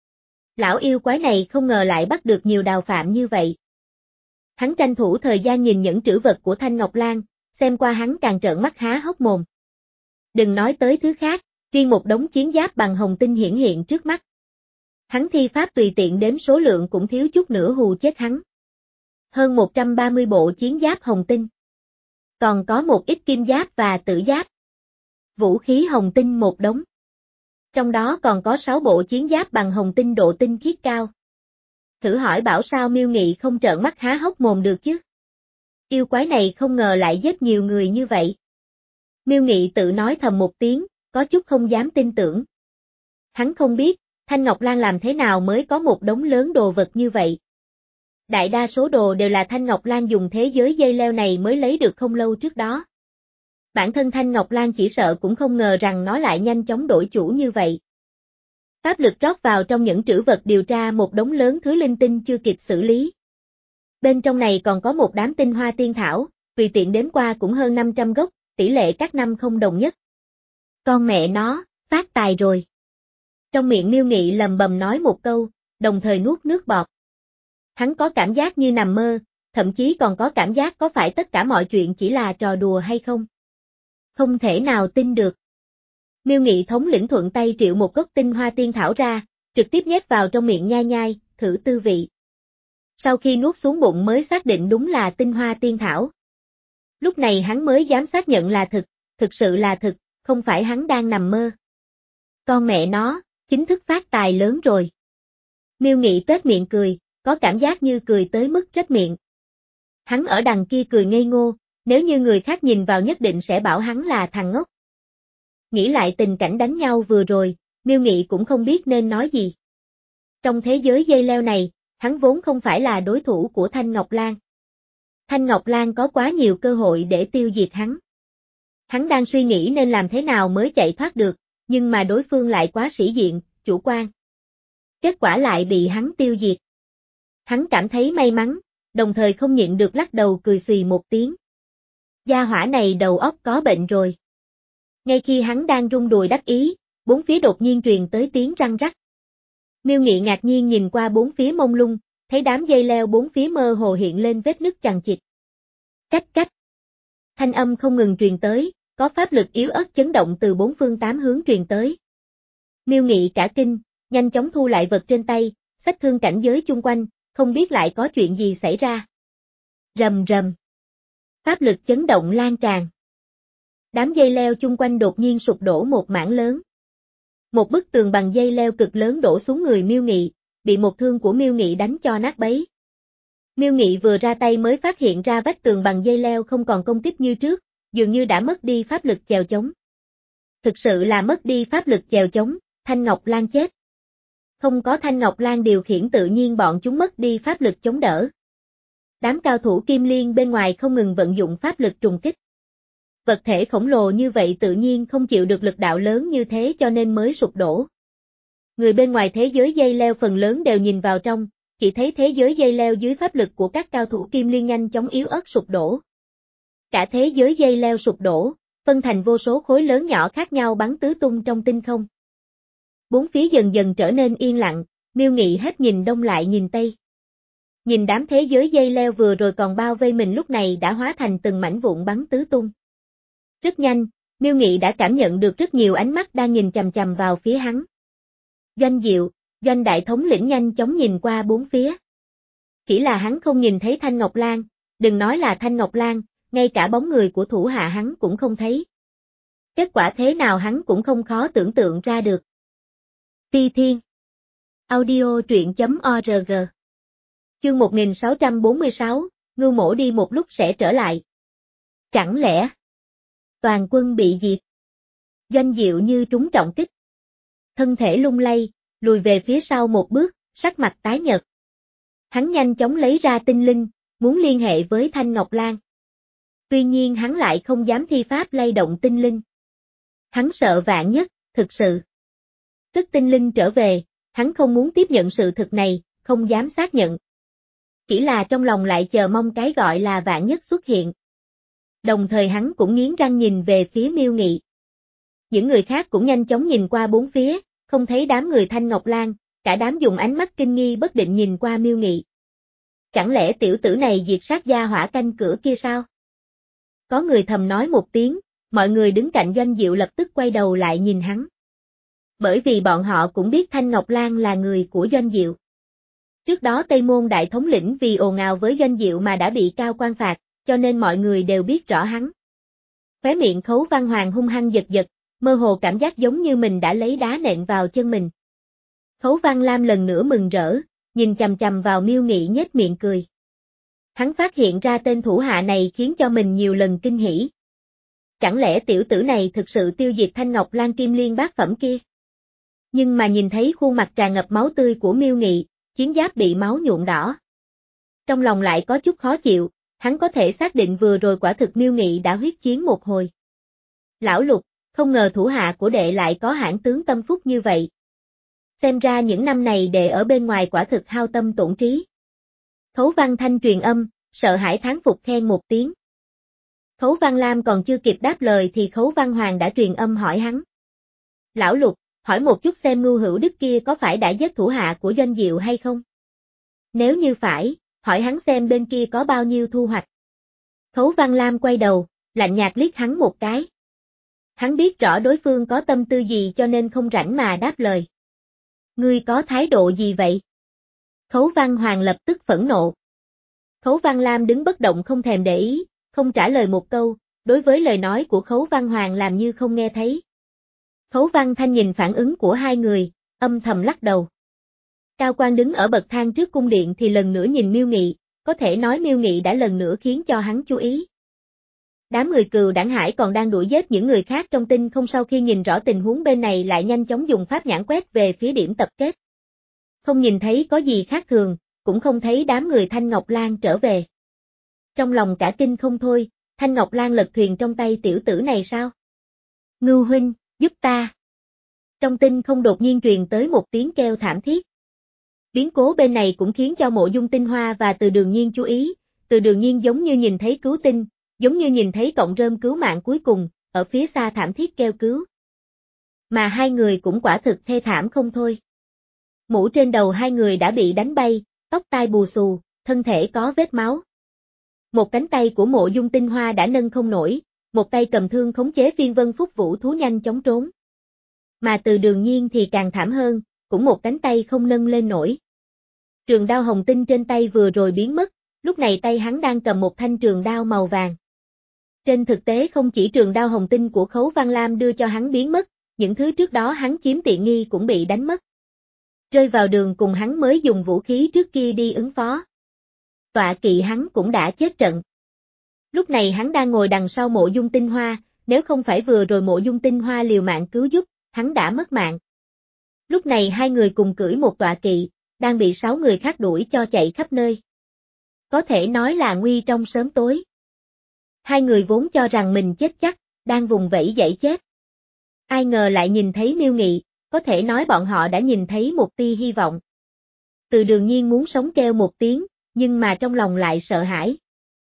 Lão yêu quái này không ngờ lại bắt được nhiều đào phạm như vậy. Hắn tranh thủ thời gian nhìn những trữ vật của Thanh Ngọc Lan, xem qua hắn càng trợn mắt há hốc mồm. Đừng nói tới thứ khác, riêng một đống chiến giáp bằng hồng tinh hiển hiện trước mắt. Hắn thi pháp tùy tiện đếm số lượng cũng thiếu chút nữa hù chết hắn. Hơn một trăm ba mươi bộ chiến giáp hồng tinh. Còn có một ít kim giáp và tử giáp. Vũ khí hồng tinh một đống. Trong đó còn có sáu bộ chiến giáp bằng hồng tinh độ tinh khiết cao. Thử hỏi bảo sao Miêu Nghị không trợn mắt há hốc mồm được chứ? Yêu quái này không ngờ lại giết nhiều người như vậy. Miêu Nghị tự nói thầm một tiếng, có chút không dám tin tưởng. Hắn không biết, Thanh Ngọc Lan làm thế nào mới có một đống lớn đồ vật như vậy. Đại đa số đồ đều là Thanh Ngọc Lan dùng thế giới dây leo này mới lấy được không lâu trước đó. Bản thân Thanh Ngọc Lan chỉ sợ cũng không ngờ rằng nó lại nhanh chóng đổi chủ như vậy. Pháp lực rót vào trong những trữ vật điều tra một đống lớn thứ linh tinh chưa kịp xử lý. Bên trong này còn có một đám tinh hoa tiên thảo, tùy tiện đếm qua cũng hơn năm trăm gốc, tỷ lệ các năm không đồng nhất. Con mẹ nó, phát tài rồi. Trong miệng Miêu Nghị lầm bầm nói một câu, đồng thời nuốt nước bọt. Hắn có cảm giác như nằm mơ, thậm chí còn có cảm giác có phải tất cả mọi chuyện chỉ là trò đùa hay không. Không thể nào tin được. Miêu Nghị thống lĩnh thuận tay triệu một gốc tinh hoa tiên thảo ra, trực tiếp nhét vào trong miệng nhai nhai, thử tư vị. Sau khi nuốt xuống bụng mới xác định đúng là tinh hoa tiên thảo. Lúc này hắn mới dám xác nhận là thực, thực sự là thực, không phải hắn đang nằm mơ. Con mẹ nó, chính thức phát tài lớn rồi. Miêu Nghị tuét miệng cười, có cảm giác như cười tới mức rách miệng. Hắn ở đằng kia cười ngây ngô, nếu như người khác nhìn vào nhất định sẽ bảo hắn là thằng ngốc. Nghĩ lại tình cảnh đánh nhau vừa rồi, Miêu Nghị cũng không biết nên nói gì. Trong thế giới dây leo này, hắn vốn không phải là đối thủ của Thanh Ngọc Lan. Thanh Ngọc Lan có quá nhiều cơ hội để tiêu diệt hắn. Hắn đang suy nghĩ nên làm thế nào mới chạy thoát được, nhưng mà đối phương lại quá sĩ diện, chủ quan. Kết quả lại bị hắn tiêu diệt. Hắn cảm thấy may mắn, đồng thời không nhịn được lắc đầu cười xùy một tiếng. Gia hỏa này đầu óc có bệnh rồi. Ngay khi hắn đang rung đùi đắc ý, bốn phía đột nhiên truyền tới tiếng răng rắc. Miêu Nghị ngạc nhiên nhìn qua bốn phía mông lung, thấy đám dây leo bốn phía mơ hồ hiện lên vết nứt chằng chịt. Cách cách. Thanh âm không ngừng truyền tới, có pháp lực yếu ớt chấn động từ bốn phương tám hướng truyền tới. Miêu Nghị cả kinh, nhanh chóng thu lại vật trên tay, xách thương cảnh giới chung quanh, không biết lại có chuyện gì xảy ra. Rầm rầm. Pháp lực chấn động lan tràn. Đám dây leo chung quanh đột nhiên sụp đổ một mảng lớn. Một bức tường bằng dây leo cực lớn đổ xuống người Miêu Nghị, bị một thương của Miêu Nghị đánh cho nát bấy. Miêu Nghị vừa ra tay mới phát hiện ra vách tường bằng dây leo không còn công kích như trước, dường như đã mất đi pháp lực chèo chống. Thực sự là mất đi pháp lực chèo chống, Thanh Ngọc Lan chết. Không có Thanh Ngọc Lan điều khiển tự nhiên bọn chúng mất đi pháp lực chống đỡ. Đám cao thủ Kim Liên bên ngoài không ngừng vận dụng pháp lực trùng kích. Vật thể khổng lồ như vậy tự nhiên không chịu được lực đạo lớn như thế cho nên mới sụp đổ. Người bên ngoài thế giới dây leo phần lớn đều nhìn vào trong, chỉ thấy thế giới dây leo dưới pháp lực của các cao thủ Kim Liên nhanh chóng yếu ớt sụp đổ. Cả thế giới dây leo sụp đổ, phân thành vô số khối lớn nhỏ khác nhau bắn tứ tung trong tinh không. Bốn phía dần dần trở nên yên lặng, Miêu Nghị hết nhìn đông lại nhìn tây. Nhìn đám thế giới dây leo vừa rồi còn bao vây mình lúc này đã hóa thành từng mảnh vụn bắn tứ tung. Rất nhanh, Miêu Nghị đã cảm nhận được rất nhiều ánh mắt đang nhìn chằm chằm vào phía hắn. Doanh Diệu, Doanh đại thống lĩnh nhanh chóng nhìn qua bốn phía. Chỉ là hắn không nhìn thấy Thanh Ngọc Lan, đừng nói là Thanh Ngọc Lan, ngay cả bóng người của thủ hạ hắn cũng không thấy. Kết quả thế nào hắn cũng không khó tưởng tượng ra được. Phi Thiên Audio truyện.org Chương một nghìn sáu trăm bốn mươi sáu, Ngưu Mỗ đi một lúc sẽ trở lại. Chẳng lẽ toàn quân bị diệt? Doanh Diệu như trúng trọng kích. Thân thể lung lay, lùi về phía sau một bước, sắc mặt tái nhợt. Hắn nhanh chóng lấy ra tinh linh, muốn liên hệ với Thanh Ngọc Lan. Tuy nhiên hắn lại không dám thi pháp lay động tinh linh. Hắn sợ vạn nhất, thực sự. Cất tinh linh trở về, hắn không muốn tiếp nhận sự thực này, không dám xác nhận. Chỉ là trong lòng lại chờ mong cái gọi là vạn nhất xuất hiện. Đồng thời hắn cũng nghiến răng nhìn về phía Miêu Nghị. Những người khác cũng nhanh chóng nhìn qua bốn phía, không thấy đám người Thanh Ngọc Lan, cả đám dùng ánh mắt kinh nghi bất định nhìn qua Miêu Nghị. Chẳng lẽ tiểu tử này diệt sát gia hỏa canh cửa kia sao? Có người thầm nói một tiếng, mọi người đứng cạnh Doanh Diệu lập tức quay đầu lại nhìn hắn. Bởi vì bọn họ cũng biết Thanh Ngọc Lan là người của Doanh Diệu. Trước đó Tây Môn đại thống lĩnh vì ồn ào với Doanh Diệu mà đã bị cao quan phạt, cho nên mọi người đều biết rõ hắn. Khóe miệng Khấu Văn Hoàng hung hăng giật giật, mơ hồ cảm giác giống như mình đã lấy đá nện vào chân mình. Khấu Văn Lam lần nữa mừng rỡ, nhìn chằm chằm vào Miêu Nghị nhếch miệng cười. Hắn phát hiện ra tên thủ hạ này khiến cho mình nhiều lần kinh hỉ. Chẳng lẽ tiểu tử này thực sự tiêu diệt Thanh Ngọc Lan Kim Liên bát phẩm kia? Nhưng mà nhìn thấy khuôn mặt tràn ngập máu tươi của Miêu Nghị, chiến giáp bị máu nhuộm đỏ. Trong lòng lại có chút khó chịu, hắn có thể xác định vừa rồi quả thực Miêu Nghị đã huyết chiến một hồi. Lão Lục, không ngờ thủ hạ của đệ lại có hãn tướng tâm phúc như vậy. Xem ra những năm này đệ ở bên ngoài quả thực hao tâm tổn trí. Khấu Văn Thanh truyền âm, sợ hãi thán phục khen một tiếng. Khấu Văn Lam còn chưa kịp đáp lời thì Khấu Văn Hoàng đã truyền âm hỏi hắn. Lão Lục, hỏi một chút xem Ngưu Hữu Đức kia có phải đã giết thủ hạ của Doanh Diệu hay không? Nếu như phải, hỏi hắn xem bên kia có bao nhiêu thu hoạch. Khấu Văn Lam quay đầu, lạnh nhạt liếc hắn một cái. Hắn biết rõ đối phương có tâm tư gì cho nên không rảnh mà đáp lời. Ngươi có thái độ gì vậy? Khấu Văn Hoàng lập tức phẫn nộ. Khấu Văn Lam đứng bất động không thèm để ý, không trả lời một câu, đối với lời nói của Khấu Văn Hoàng làm như không nghe thấy. Khấu Văn Thanh nhìn phản ứng của hai người, âm thầm lắc đầu. Cao Quan đứng ở bậc thang trước cung điện thì lần nữa nhìn Miêu Nghị, có thể nói Miêu Nghị đã lần nữa khiến cho hắn chú ý. Đám người Cừu Đảng Hải còn đang đuổi giết những người khác trong tinh không sau khi nhìn rõ tình huống bên này lại nhanh chóng dùng pháp nhãn quét về phía điểm tập kết. Không nhìn thấy có gì khác thường, cũng không thấy đám người Thanh Ngọc Lan trở về. Trong lòng cả kinh không thôi, Thanh Ngọc Lan lật thuyền trong tay tiểu tử này sao? Ngưu huynh, giúp ta. Trong tinh không đột nhiên truyền tới một tiếng kêu thảm thiết. Biến cố bên này cũng khiến cho Mộ Dung Tinh Hoa và Từ Đường Nhiên chú ý, Từ Đường Nhiên giống như nhìn thấy cứu tinh, giống như nhìn thấy cọng rơm cứu mạng cuối cùng, ở phía xa thảm thiết kêu cứu. Mà hai người cũng quả thực thê thảm không thôi. Mũ trên đầu hai người đã bị đánh bay, tóc tai bù xù, thân thể có vết máu. Một cánh tay của Mộ Dung Tinh Hoa đã nâng không nổi, một tay cầm thương khống chế phiên vân phúc vũ thú nhanh chóng trốn. Mà Từ Đường Nhiên thì càng thảm hơn, cũng một cánh tay không nâng lên nổi. Trường đao hồng tinh trên tay vừa rồi biến mất, lúc này tay hắn đang cầm một thanh trường đao màu vàng. Trên thực tế không chỉ trường đao hồng tinh của Khấu Văn Lam đưa cho hắn biến mất, những thứ trước đó hắn chiếm tiện nghi cũng bị đánh mất. Rơi vào đường cùng hắn mới dùng vũ khí trước kia đi ứng phó. Tọa kỵ hắn cũng đã chết trận. Lúc này hắn đang ngồi đằng sau Mộ Dung Tinh Hoa, nếu không phải vừa rồi Mộ Dung Tinh Hoa liều mạng cứu giúp, hắn đã mất mạng. Lúc này hai người cùng cưỡi một tọa kỵ, đang bị sáu người khác đuổi cho chạy khắp nơi. Có thể nói là nguy trong sớm tối. Hai người vốn cho rằng mình chết chắc, đang vùng vẫy dãy chết. Ai ngờ lại nhìn thấy Miêu Nghị, có thể nói bọn họ đã nhìn thấy một tia hy vọng. Từ Đường Nhiên muốn sống kêu một tiếng, nhưng mà trong lòng lại sợ hãi.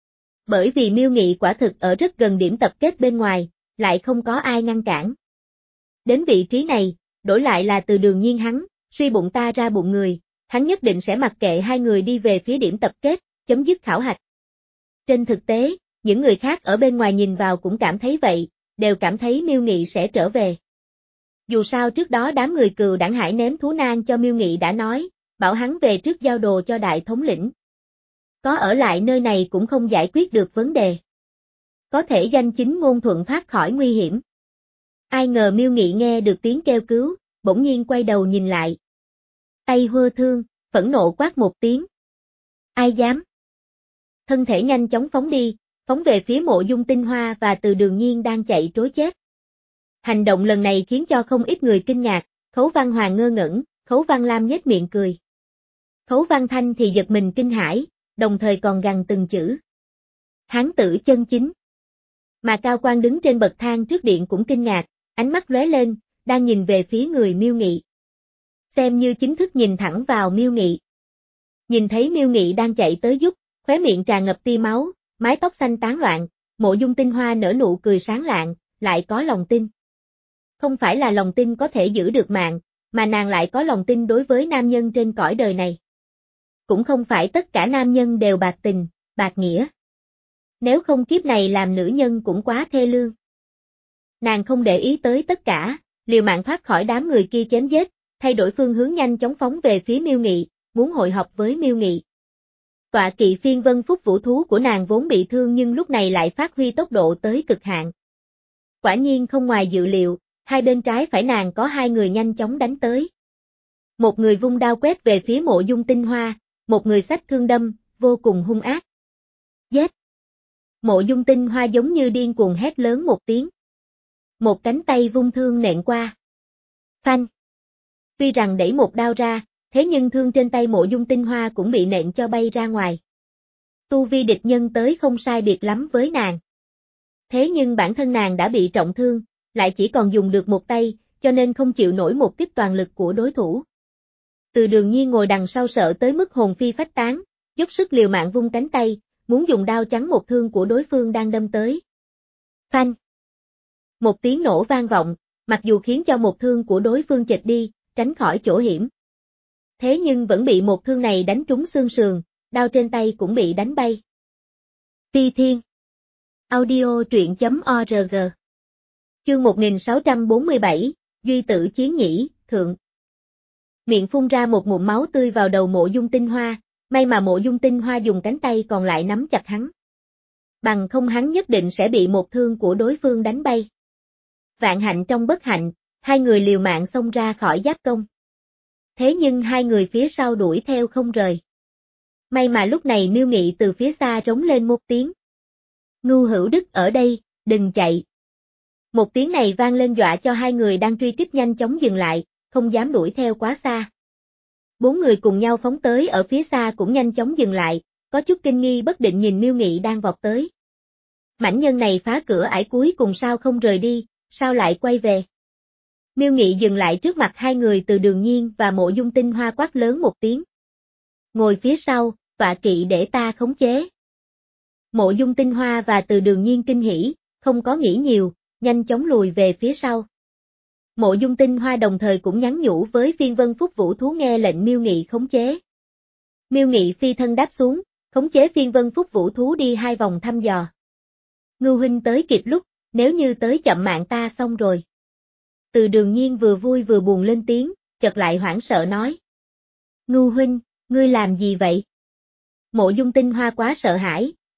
Bởi vì Miêu Nghị quả thực ở rất gần điểm tập kết bên ngoài, lại không có ai ngăn cản. Đến vị trí này, đổi lại là Từ Đường Nhiên hắn, suy bụng ta ra bụng người, hắn nhất định sẽ mặc kệ hai người đi về phía điểm tập kết, chấm dứt khảo hạch. Trên thực tế, những người khác ở bên ngoài nhìn vào cũng cảm thấy vậy, đều cảm thấy Miêu Nghị sẽ trở về. Dù sao trước đó đám người Cừu Đảng Hải ném thú nang cho Miêu Nghị đã nói, bảo hắn về trước giao đồ cho đại thống lĩnh. Có ở lại nơi này cũng không giải quyết được vấn đề. Có thể danh chính ngôn thuận thoát khỏi nguy hiểm. Ai ngờ Miêu Nghị nghe được tiếng kêu cứu, bỗng nhiên quay đầu nhìn lại. Tay hơ thương, phẫn nộ quát một tiếng. Ai dám? Thân thể nhanh chóng phóng đi, phóng về phía Mộ Dung Tinh Hoa và Từ Đường Nhiên đang chạy trối chết. Hành động lần này khiến cho không ít người kinh ngạc, Khấu Văn Hoàng ngơ ngẩn, Khấu Văn Lam nhếch miệng cười. Khấu Văn Thanh thì giật mình kinh hãi, đồng thời còn gằn từng chữ. Hán tử chân chính. Mà Cao Quan đứng trên bậc thang trước điện cũng kinh ngạc, ánh mắt lóe lên, đang nhìn về phía người Miêu Nghị. Xem như chính thức nhìn thẳng vào Miêu Nghị. Nhìn thấy Miêu Nghị đang chạy tới giúp, khóe miệng tràn ngập tia máu, mái tóc xanh tán loạn, Mộ Dung Tinh Hoa nở nụ cười sáng lạng, lại có lòng tin. Không phải là lòng tin có thể giữ được mạng, mà nàng lại có lòng tin đối với nam nhân trên cõi đời này. Cũng không phải tất cả nam nhân đều bạc tình, bạc nghĩa. Nếu không kiếp này làm nữ nhân cũng quá thê lương. Nàng không để ý tới tất cả, liều mạng thoát khỏi đám người kia chém giết, thay đổi phương hướng nhanh chóng phóng về phía Miêu Nghị, muốn hội họp với Miêu Nghị. Tọa kỵ phiên vân phúc vũ thú của nàng vốn bị thương nhưng lúc này lại phát huy tốc độ tới cực hạn. Quả nhiên không ngoài dự liệu, hai bên trái phải nàng có hai người nhanh chóng đánh tới. Một người vung đao quét về phía Mộ Dung Tinh Hoa, một người xách thương đâm, vô cùng hung ác. Giết! Mộ Dung Tinh Hoa giống như điên cuồng hét lớn một tiếng. Một cánh tay vung thương nện qua. Phanh! Tuy rằng đẩy một đao ra, thế nhưng thương trên tay Mộ Dung Tinh Hoa cũng bị nện cho bay ra ngoài. Tu vi địch nhân tới không sai biệt lắm với nàng. Thế nhưng bản thân nàng đã bị trọng thương, lại chỉ còn dùng được một tay, cho nên không chịu nổi một kích toàn lực của đối thủ. Từ Đường Nhiên ngồi đằng sau sợ tới mức hồn phi phách tán, dốc sức liều mạng vung cánh tay, muốn dùng đao chắn một thương của đối phương đang đâm tới. Phanh! Một tiếng nổ vang vọng, mặc dù khiến cho một thương của đối phương chệch đi, tránh khỏi chỗ hiểm. Thế nhưng vẫn bị một thương này đánh trúng xương sườn, đao trên tay cũng bị đánh bay. Ti Thiên Audio truyện chấm org Chương một nghìn sáu trăm bốn mươi bảy, Duy Tử Chiến Nhĩ, Thượng. Miệng phun ra một ngụm máu tươi vào đầu Mộ Dung Tinh Hoa, may mà Mộ Dung Tinh Hoa dùng cánh tay còn lại nắm chặt hắn. Bằng không hắn nhất định sẽ bị một thương của đối phương đánh bay. Vạn hạnh trong bất hạnh, hai người liều mạng xông ra khỏi giáp công. Thế nhưng hai người phía sau đuổi theo không rời. May mà lúc này Miêu Nghị từ phía xa rống lên một tiếng. Ngưu Hữu Đức ở đây, đừng chạy. Một tiếng này vang lên dọa cho hai người đang truy kích nhanh chóng dừng lại, không dám đuổi theo quá xa. Bốn người cùng nhau phóng tới ở phía xa cũng nhanh chóng dừng lại, có chút kinh nghi bất định nhìn Miêu Nghị đang vọt tới. Mãnh nhân này phá cửa ải cuối cùng sao không rời đi, sao lại quay về? Miêu Nghị dừng lại trước mặt hai người Từ Đường Nhiên và Mộ Dung Tinh Hoa quát lớn một tiếng. Ngồi phía sau, tọa kỵ để ta khống chế. Mộ Dung Tinh Hoa và Từ Đường Nhiên kinh hỉ, không có nghĩ nhiều, nhanh chóng lùi về phía sau. Mộ Dung Tinh Hoa đồng thời cũng nhắn nhủ với phiên vân phúc vũ thú nghe lệnh Miêu Nghị khống chế. Miêu Nghị phi thân đáp xuống, khống chế phiên vân phúc vũ thú đi hai vòng thăm dò. Ngưu huynh tới kịp lúc, nếu như tới chậm mạng ta xong rồi. Từ Đường Nhiên vừa vui vừa buồn lên tiếng, chợt lại hoảng sợ nói. Ngưu huynh, ngươi làm gì vậy? Mộ Dung Tinh Hoa quá sợ hãi,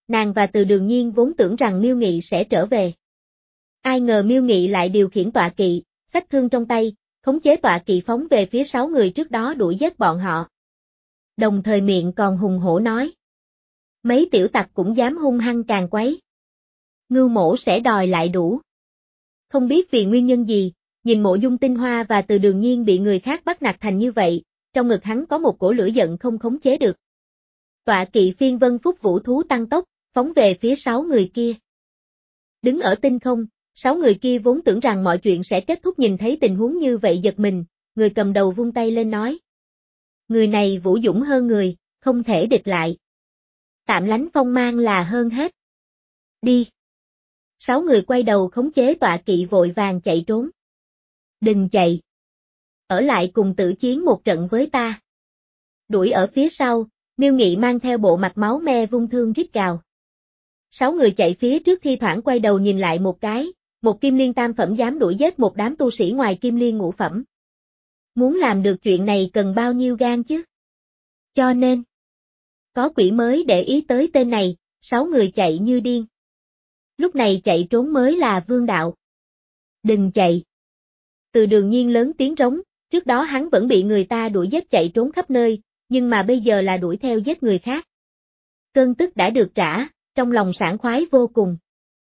Nàng và Từ Đường Nhiên vốn tưởng rằng Miêu Nghị sẽ trở về. Ai ngờ Miêu Nghị lại điều khiển tọa kỵ, xách thương trong tay, khống chế tọa kỵ phóng về phía sáu người trước đó đuổi giết bọn họ. Đồng thời miệng còn hùng hổ nói. Mấy tiểu tặc cũng dám hung hăng càng quấy. Ngưu Mỗ sẽ đòi lại đủ. Không biết vì nguyên nhân gì, nhìn Mộ Dung Tinh Hoa và Từ Đường Nhiên bị người khác bắt nạt thành như vậy, trong ngực hắn có một cổ lửa giận không khống chế được. Tọa kỵ phiên vân phúc vũ thú tăng tốc, phóng về phía sáu người kia. Đứng ở tinh không, sáu người kia vốn tưởng rằng mọi chuyện sẽ kết thúc, nhìn thấy tình huống như vậy giật mình, người cầm đầu vung tay lên nói. Người này vũ dũng hơn người, không thể địch lại. Tạm lánh phong mang là hơn hết. Đi. Sáu người quay đầu khống chế tọa kỵ vội vàng chạy trốn. Đừng chạy. Ở lại cùng tử chiến một trận với ta. Đuổi ở phía sau, Miêu Nghị mang theo bộ mặt máu me vung thương rít gào. Sáu người chạy phía trước thi thoảng quay đầu nhìn lại một cái, một kim liên tam phẩm dám đuổi giết một đám tu sĩ ngoài kim liên ngũ phẩm. Muốn làm được chuyện này cần bao nhiêu gan chứ? Cho nên, có quỷ mới để ý tới tên này, sáu người chạy như điên. Lúc này chạy trốn mới là vương đạo. Đừng chạy. Từ Đường Nhiên lớn tiếng rống, trước đó hắn vẫn bị người ta đuổi giết chạy trốn khắp nơi, nhưng mà bây giờ là đuổi theo giết người khác. Cơn tức đã được trả, trong lòng sảng khoái vô cùng.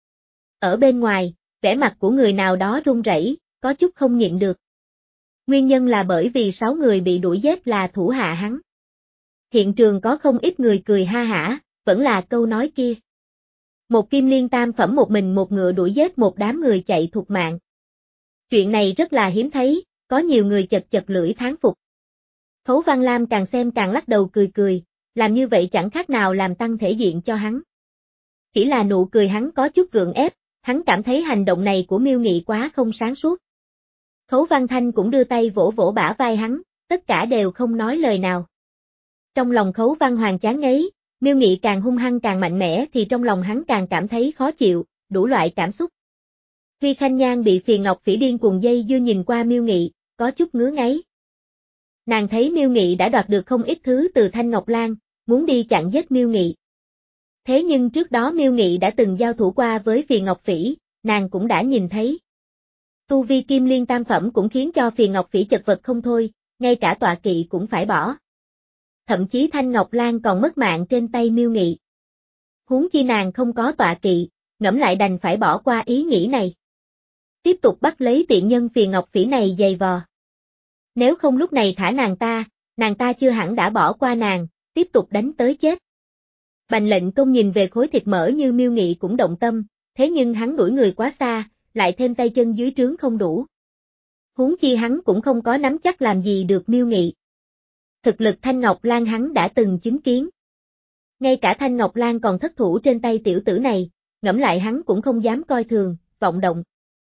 Ở bên ngoài, vẻ mặt của người nào đó run rẩy, có chút không nhịn được. Nguyên nhân là bởi vì sáu người bị đuổi giết là thủ hạ hắn. Hiện trường có không ít người cười ha hả, vẫn là câu nói kia. Một kim liên tam phẩm một mình một ngựa đuổi giết một đám người chạy thục mạng. Chuyện này rất là hiếm thấy, có nhiều người chật chật lưỡi thán phục. Khấu Văn Lam càng xem càng lắc đầu cười cười, làm như vậy chẳng khác nào làm tăng thể diện cho hắn. Chỉ là nụ cười hắn có chút gượng ép, hắn cảm thấy hành động này của Miêu Nghị quá không sáng suốt. Khấu Văn Thanh cũng đưa tay vỗ vỗ bả vai hắn, tất cả đều không nói lời nào. Trong lòng Khấu Văn Hoàng chán ngấy, Miêu Nghị càng hung hăng càng mạnh mẽ thì trong lòng hắn càng cảm thấy khó chịu, đủ loại cảm xúc. Huy Khanh Nhan bị Phiền Ngọc Phỉ điên cuồng dây dưa nhìn qua Miêu Nghị, có chút ngứa ngáy. Nàng thấy Miêu Nghị đã đoạt được không ít thứ từ Thanh Ngọc Lan, muốn đi chặn giết Miêu Nghị. Thế nhưng trước đó Miêu Nghị đã từng giao thủ qua với Phiền Ngọc Phỉ, nàng cũng đã nhìn thấy. Tu vi kim liên tam phẩm cũng khiến cho Phiền Ngọc Phỉ chật vật không thôi, ngay cả tọa kỵ cũng phải bỏ. Thậm chí Thanh Ngọc Lan còn mất mạng trên tay Miêu Nghị. Huống chi nàng không có tọa kỵ, ngẫm lại đành phải bỏ qua ý nghĩ này. Tiếp tục bắt lấy tiện nhân Phiền Ngọc Phỉ này giày vò. Nếu không lúc này thả nàng ta, nàng ta chưa hẳn đã bỏ qua nàng, tiếp tục đánh tới chết. Bành Lệnh Công nhìn về khối thịt mỡ như Miêu Nghị cũng động tâm, thế nhưng hắn đuổi người quá xa, lại thêm tay chân dưới trướng không đủ. Huống chi hắn cũng không có nắm chắc làm gì được Miêu Nghị. Thực lực Thanh Ngọc Lan hắn đã từng chứng kiến. Ngay cả Thanh Ngọc Lan còn thất thủ trên tay tiểu tử này, ngẫm lại hắn cũng không dám coi thường, vọng động.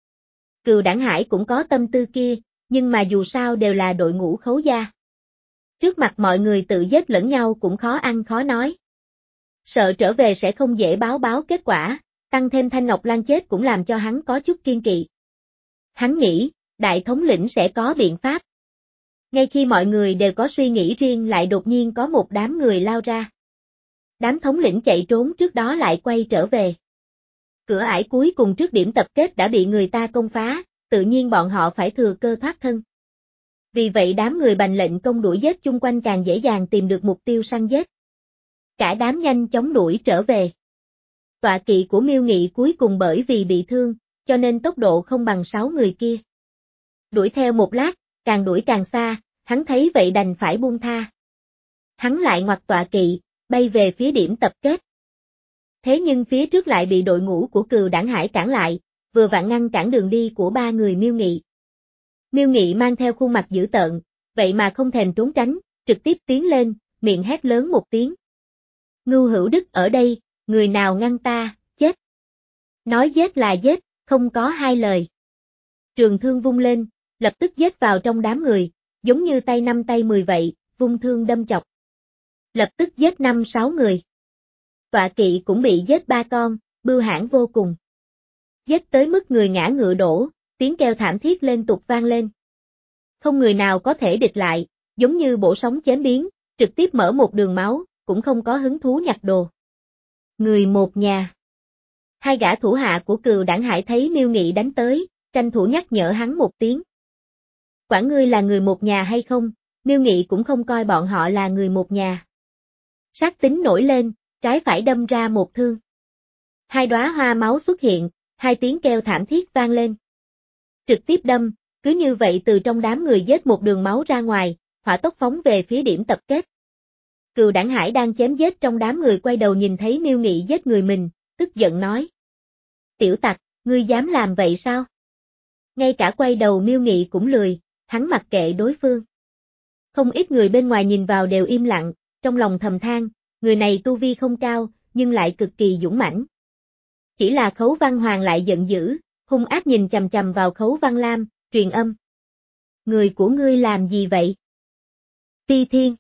Cừu Đảng Hải cũng có tâm tư kia, nhưng mà dù sao đều là đội ngũ Khấu gia. Trước mặt mọi người tự giết lẫn nhau cũng khó ăn khó nói. Sợ trở về sẽ không dễ báo báo kết quả, tăng thêm Thanh Ngọc Lan chết cũng làm cho hắn có chút kiên kỵ. Hắn nghĩ, đại thống lĩnh sẽ có biện pháp. Ngay khi mọi người đều có suy nghĩ riêng lại đột nhiên có một đám người lao ra. Đám thống lĩnh chạy trốn trước đó lại quay trở về. Cửa ải cuối cùng trước điểm tập kết đã bị người ta công phá, tự nhiên bọn họ phải thừa cơ thoát thân. Vì vậy đám người Bành Lệnh Công đuổi giết chung quanh càng dễ dàng tìm được mục tiêu săn giết. Cả đám nhanh chóng đuổi trở về. Tọa kỵ của Miêu Nghị cuối cùng bởi vì bị thương, cho nên tốc độ không bằng sáu người kia. Đuổi theo một lát, càng đuổi càng xa, hắn thấy vậy đành phải buông tha. Hắn lại ngoặt tọa kỵ, bay về phía điểm tập kết. Thế nhưng phía trước lại bị đội ngũ của Cừu Đảng Hải cản lại, vừa vặn ngăn cản đường đi của ba người Miêu Nghị. Miêu Nghị mang theo khuôn mặt dữ tợn, vậy mà không thèm trốn tránh, trực tiếp tiến lên, miệng hét lớn một tiếng. Ngưu Hữu Đức ở đây, người nào ngăn ta, chết. Nói giết là giết, không có hai lời. Trường thương vung lên, lập tức giết vào trong đám người, giống như tay năm tay mười vậy, vung thương đâm chọc. Lập tức giết năm sáu người. Tọa kỵ cũng bị giết ba con, bưu hãn vô cùng. Giết tới mức người ngã ngựa đổ, tiếng kêu thảm thiết liên tục vang lên. Không người nào có thể địch lại, giống như bổ sóng chém biến, trực tiếp mở một đường máu, cũng không có hứng thú nhặt đồ. Người một nhà. Hai gã thủ hạ của Cừu Đảng Hải thấy Miêu Nghị đánh tới, tranh thủ nhắc nhở hắn một tiếng. Quản ngươi là người một nhà hay không, Miêu Nghị cũng không coi bọn họ là người một nhà. Sát tính nổi lên, trái phải đâm ra một thương. Hai đóa hoa máu xuất hiện, hai tiếng kêu thảm thiết vang lên. Trực tiếp đâm, cứ như vậy từ trong đám người giết một đường máu ra ngoài, hỏa tốc phóng về phía điểm tập kết. Cừu Đảng Hải đang chém giết trong đám người quay đầu nhìn thấy Miêu Nghị giết người mình, tức giận nói. Tiểu tặc, ngươi dám làm vậy sao? Ngay cả quay đầu Miêu Nghị cũng lười, hắn mặc kệ đối phương. Không ít người bên ngoài nhìn vào đều im lặng, trong lòng thầm than, người này tu vi không cao, nhưng lại cực kỳ dũng mãnh. Chỉ là Khấu Văn Hoàng lại giận dữ, hung ác nhìn chằm chằm vào Khấu Văn Lam, truyền âm. Người của ngươi làm gì vậy? Ti Thiên.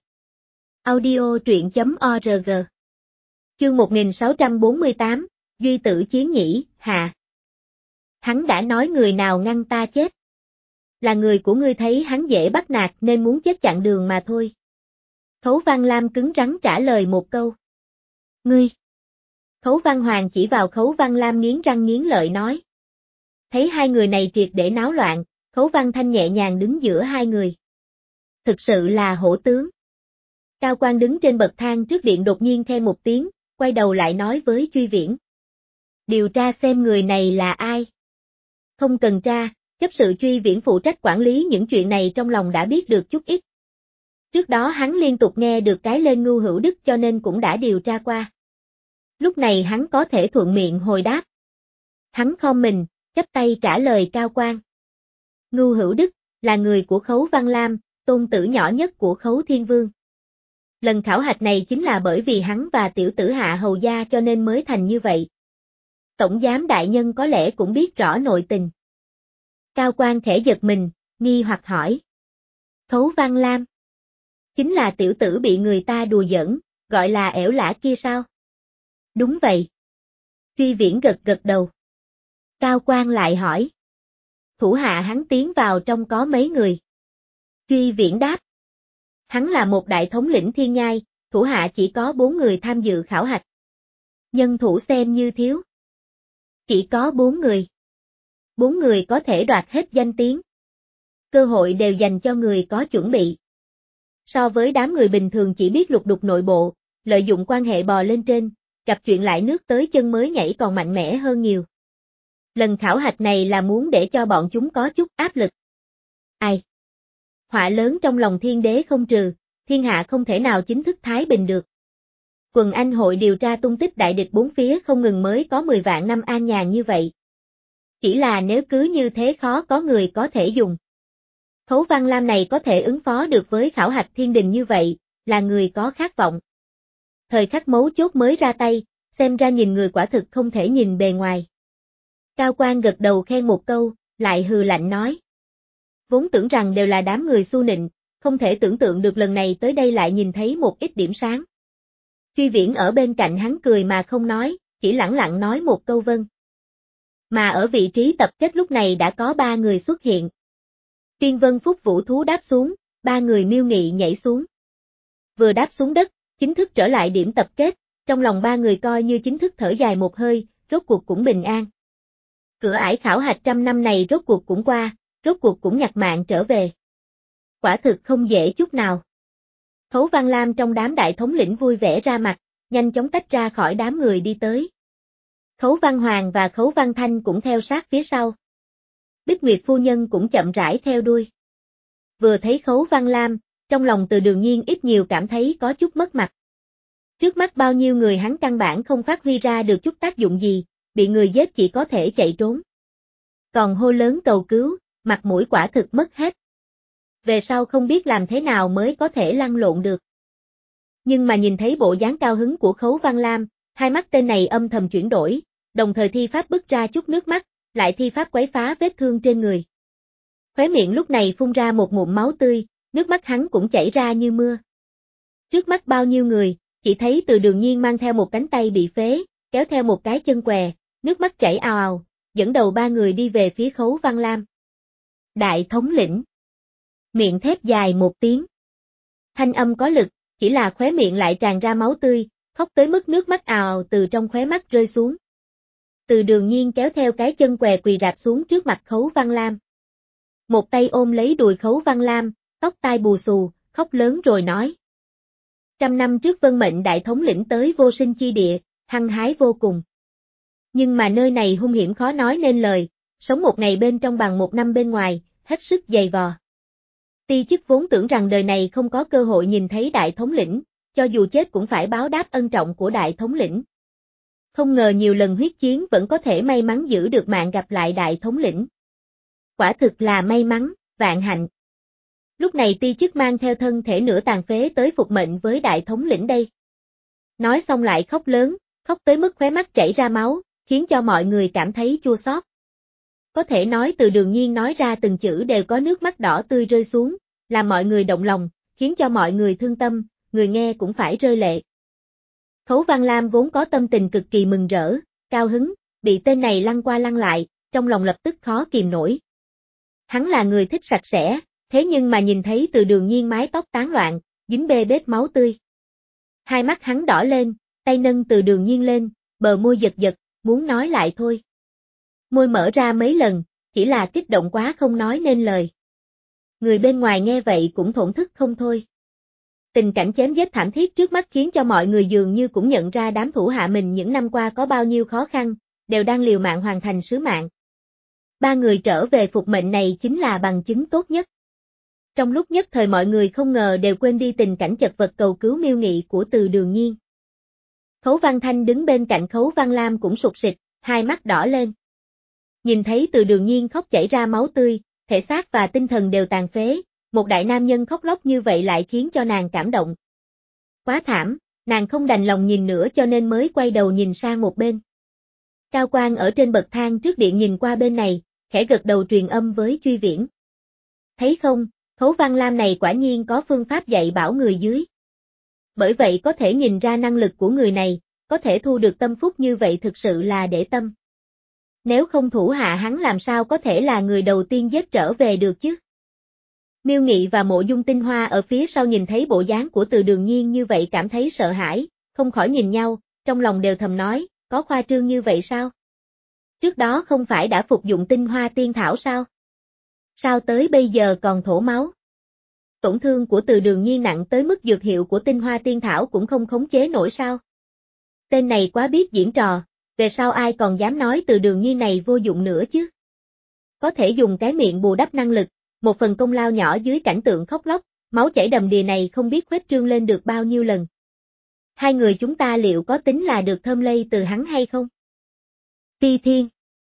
Audio truyện chấm org. Chương một nghìn sáu trăm bốn mươi tám, Duy Tử Chiến Nhĩ, hạ. Hắn đã nói người nào ngăn ta chết. Là người của ngươi thấy hắn dễ bắt nạt nên muốn chết chặn đường mà thôi. Khấu Văn Lam cứng rắn trả lời một câu. Ngươi. Khấu Văn Hoàng chỉ vào Khấu Văn Lam nghiến răng nghiến lợi nói. Thấy hai người này triệt để náo loạn, Khấu Văn Thanh nhẹ nhàng đứng giữa hai người. Thực sự là hổ tướng. Cao Quan đứng trên bậc thang trước điện đột nhiên khen một tiếng, quay đầu lại nói với Truy Viễn. Điều tra xem người này là ai. Không cần tra, chấp sự Truy Viễn phụ trách quản lý những chuyện này trong lòng đã biết được chút ít. Trước đó hắn liên tục nghe được cái lên Ngưu Hữu Đức cho nên cũng đã điều tra qua. Lúc này hắn có thể thuận miệng hồi đáp. Hắn khom mình, chắp tay trả lời Cao Quan. Ngưu Hữu Đức, là người của Khấu Văn Lam, tôn tử nhỏ nhất của Khấu Thiên Vương. Lần khảo hạch này chính là bởi vì hắn và tiểu tử Hạ Hầu Gia cho nên mới thành như vậy. Tổng giám đại nhân có lẽ cũng biết rõ nội tình. Cao Quan khẽ giật mình, nghi hoặc hỏi. Khấu Văn Lam. Chính là tiểu tử bị người ta đùa giỡn, gọi là ẻo lả kia sao? Đúng vậy. Truy Viễn gật gật đầu. Cao Quan lại hỏi. Thủ hạ hắn tiến vào trong có mấy người? Truy Viễn đáp. Hắn là một đại thống lĩnh thiên nhai, thủ hạ chỉ có bốn người tham dự khảo hạch. Nhân thủ xem như thiếu. Chỉ có bốn người. Bốn người có thể đoạt hết danh tiếng. Cơ hội đều dành cho người có chuẩn bị. So với đám người bình thường chỉ biết lục đục nội bộ, lợi dụng quan hệ bò lên trên, gặp chuyện lại nước tới chân mới nhảy còn mạnh mẽ hơn nhiều. Lần khảo hạch này là muốn để cho bọn chúng có chút áp lực. Ai? Họa lớn trong lòng thiên đế không trừ, thiên hạ không thể nào chính thức thái bình được. Quần anh hội điều tra tung tích đại địch bốn phía không ngừng mới có mười vạn năm an nhàn như vậy. Chỉ là nếu cứ như thế khó có người có thể dùng. Khấu Văn Lam này có thể ứng phó được với khảo hạch thiên đình như vậy, là người có khát vọng. Thời khắc mấu chốt mới ra tay, xem ra nhìn người quả thực không thể nhìn bề ngoài. Cao Quan gật đầu khen một câu, lại hừ lạnh nói. Vốn tưởng rằng đều là đám người xu nịnh, không thể tưởng tượng được lần này tới đây lại nhìn thấy một ít điểm sáng. Truy Viễn ở bên cạnh hắn cười mà không nói, chỉ lẳng lặng nói một câu vâng. Mà ở vị trí tập kết lúc này đã có ba người xuất hiện. Tiên Vân Phúc Vũ Thú đáp xuống, ba người Miêu Nghị nhảy xuống. Vừa đáp xuống đất, chính thức trở lại điểm tập kết, trong lòng ba người coi như chính thức thở dài một hơi, rốt cuộc cũng bình an. Cửa ải khảo hạch trăm năm này rốt cuộc cũng qua, rốt cuộc cũng nhặt mạng trở về. Quả thực không dễ chút nào. Khấu Văn Lam trong đám đại thống lĩnh vui vẻ ra mặt, nhanh chóng tách ra khỏi đám người đi tới. Khấu Văn Hoàng và Khấu Văn Thanh cũng theo sát phía sau. Bích Nguyệt phu nhân cũng chậm rãi theo đuôi. Vừa thấy Khấu Văn Lam, trong lòng Từ Đường Nhiên ít nhiều cảm thấy có chút mất mặt. Trước mắt bao nhiêu người hắn căn bản không phát huy ra được chút tác dụng gì, bị người giết chỉ có thể chạy trốn. Còn hô lớn cầu cứu, mặt mũi quả thực mất hết. Về sau không biết làm thế nào mới có thể lăn lộn được. Nhưng mà nhìn thấy bộ dáng cao hứng của Khấu Văn Lam, hai mắt tên này âm thầm chuyển đổi, đồng thời thi pháp bứt ra chút nước mắt, lại thi pháp quấy phá vết thương trên người. Khóe miệng lúc này phun ra một ngụm máu tươi, nước mắt hắn cũng chảy ra như mưa. Trước mắt bao nhiêu người, chỉ thấy Từ Đường Nhiên mang theo một cánh tay bị phế, kéo theo một cái chân què, nước mắt chảy ào ào, dẫn đầu ba người đi về phía Khấu Văn Lam. Đại thống lĩnh. Miệng thét dài một tiếng. Thanh âm có lực, chỉ là khóe miệng lại tràn ra máu tươi, khóc tới mức nước mắt ào ào từ trong khóe mắt rơi xuống. Từ Đường Nhiên kéo theo cái chân què quỳ rạp xuống trước mặt Khấu Văn Lam. Một tay ôm lấy đùi Khấu Văn Lam, tóc tai bù xù, khóc lớn rồi nói. Trăm năm trước Vân Mệnh đại thống lĩnh tới vô sinh chi địa, hăng hái vô cùng. Nhưng mà nơi này hung hiểm khó nói nên lời, sống một ngày bên trong bằng một năm bên ngoài, hết sức dày vò. Ti chức vốn tưởng rằng đời này không có cơ hội nhìn thấy đại thống lĩnh, cho dù chết cũng phải báo đáp ân trọng của đại thống lĩnh. Không ngờ nhiều lần huyết chiến vẫn có thể may mắn giữ được mạng gặp lại đại thống lĩnh. Quả thực là may mắn, vạn hạnh. Lúc này ti chức mang theo thân thể nửa tàn phế tới phục mệnh với đại thống lĩnh đây. Nói xong lại khóc lớn, khóc tới mức khóe mắt chảy ra máu, khiến cho mọi người cảm thấy chua xót. Có thể nói Từ Đường Nhiên nói ra từng chữ đều có nước mắt đỏ tươi rơi xuống, làm mọi người động lòng, khiến cho mọi người thương tâm, người nghe cũng phải rơi lệ. Khấu Văn Lam vốn có tâm tình cực kỳ mừng rỡ, cao hứng, bị tên này lăn qua lăn lại, trong lòng lập tức khó kìm nổi. Hắn là người thích sạch sẽ, thế nhưng mà nhìn thấy Từ Đường Nhiên mái tóc tán loạn, dính bê bết máu tươi. Hai mắt hắn đỏ lên, tay nâng Từ Đường Nhiên lên, bờ môi giật giật, muốn nói lại thôi. Môi mở ra mấy lần, chỉ là kích động quá không nói nên lời. Người bên ngoài nghe vậy cũng thổn thức không thôi. Tình cảnh chém giết thảm thiết trước mắt khiến cho mọi người dường như cũng nhận ra đám thủ hạ mình những năm qua có bao nhiêu khó khăn, đều đang liều mạng hoàn thành sứ mạng. Ba người trở về phục mệnh này chính là bằng chứng tốt nhất. Trong lúc nhất thời mọi người không ngờ đều quên đi tình cảnh chật vật cầu cứu miêu nghị của Từ Đường Nhiên. Khấu Văn Thanh đứng bên cạnh Khấu Văn Lam cũng sụt sịt, hai mắt đỏ lên. Nhìn thấy Từ Đường Nhiên khóc chảy ra máu tươi, thể xác và tinh thần đều tàn phế, một đại nam nhân khóc lóc như vậy lại khiến cho nàng cảm động. Quá thảm, nàng không đành lòng nhìn nữa cho nên mới quay đầu nhìn sang một bên. Cao Quang ở trên bậc thang trước điện nhìn qua bên này, khẽ gật đầu truyền âm với Truy Viễn. Thấy không, Khấu Văn Lam này quả nhiên có phương pháp dạy bảo người dưới. Bởi vậy có thể nhìn ra năng lực của người này, có thể thu được tâm phúc như vậy thực sự là để tâm. Nếu không thủ hạ hắn làm sao có thể là người đầu tiên giết trở về được chứ? Miêu Nghị và Mộ Dung Tinh Hoa ở phía sau nhìn thấy bộ dáng của Từ Đường Nhiên như vậy cảm thấy sợ hãi, không khỏi nhìn nhau, trong lòng đều thầm nói, có khoa trương như vậy sao? Trước đó không phải đã phục dụng tinh hoa tiên thảo sao? Sao tới bây giờ còn thổ máu? Tổn thương của Từ Đường Nhiên nặng tới mức dược hiệu của tinh hoa tiên thảo cũng không khống chế nổi sao? Tên này quá biết diễn trò, về sau ai còn dám nói Từ Đường Nhiên này vô dụng nữa chứ? Có thể dùng cái miệng bù đắp năng lực, một phần công lao nhỏ dưới cảnh tượng khóc lóc, máu chảy đầm đìa này không biết khuếch trương lên được bao nhiêu lần. Hai người chúng ta liệu có tính là được thơm lây từ hắn hay không? Ti Thiên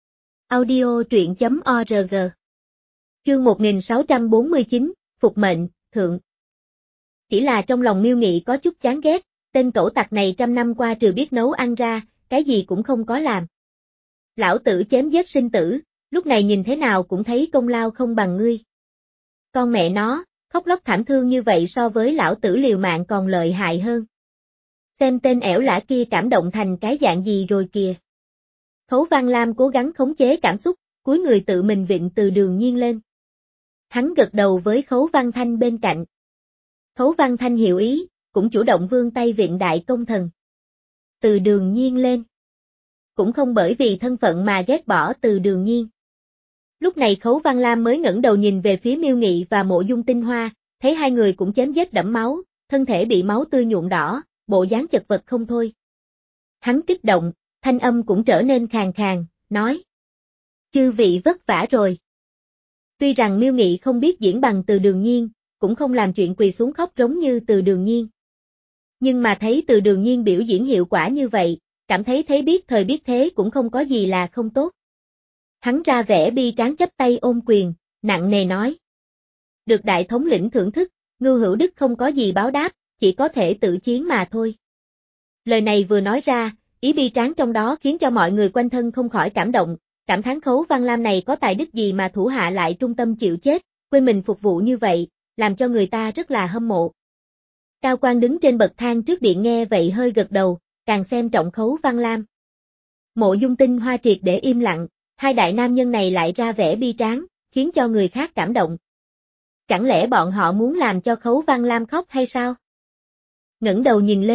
Audio truyện.org Chương một nghìn sáu trăm bốn mươi chín, Phục mệnh, Thượng. Chỉ là trong lòng Miêu Nghị có chút chán ghét, tên cẩu tặc này trăm năm qua trừ biết nấu ăn ra, cái gì cũng không có làm. Lão tử chém giết sinh tử, lúc này nhìn thế nào cũng thấy công lao không bằng ngươi. Con mẹ nó, khóc lóc thảm thương như vậy so với lão tử liều mạng còn lợi hại hơn. Xem tên ẻo lả kia cảm động thành cái dạng gì rồi kìa. Khấu Văn Lam cố gắng khống chế cảm xúc, cúi người tự mình vịn Từ Đường Nhiên lên. Hắn gật đầu với Khấu Văn Thanh bên cạnh. Khấu Văn Thanh hiểu ý, cũng chủ động vươn tay vịn đại công thần. Từ Đường Nhiên lên. Cũng không bởi vì thân phận mà ghét bỏ Từ Đường Nhiên. Lúc này Khấu Văn Lam mới ngẩng đầu nhìn về phía Miêu Nghị và Mộ Dung Tinh Hoa, thấy hai người cũng chém giết đẫm máu, thân thể bị máu tươi nhuộm đỏ, bộ dáng chật vật không thôi. Hắn kích động, thanh âm cũng trở nên khàn khàn, nói. Chư vị vất vả rồi. Tuy rằng Miêu Nghị không biết diễn bằng Từ Đường Nhiên, cũng không làm chuyện quỳ xuống khóc giống như Từ Đường Nhiên. Nhưng mà thấy Từ Đường Nhiên biểu diễn hiệu quả như vậy, cảm thấy thấy biết thời biết thế cũng không có gì là không tốt. Hắn ra vẻ bi tráng chắp tay ôm quyền, nặng nề nói. Được đại thống lĩnh thưởng thức, Ngưu Hữu Đức không có gì báo đáp, chỉ có thể tự chiến mà thôi. Lời này vừa nói ra, ý bi tráng trong đó khiến cho mọi người quanh thân không khỏi cảm động, cảm thán Khấu Văn Lam này có tài đức gì mà thủ hạ lại trung tâm chịu chết, quên mình phục vụ như vậy, làm cho người ta rất là hâm mộ. Cao Quang đứng trên bậc thang trước điện nghe vậy hơi gật đầu, càng xem trọng Khấu Văn Lam. Mộ Dung Tinh Hoa triệt để im lặng, hai đại nam nhân này lại ra vẻ bi tráng, khiến cho người khác cảm động. Chẳng lẽ bọn họ muốn làm cho Khấu Văn Lam khóc hay sao? Ngẩng đầu nhìn lên,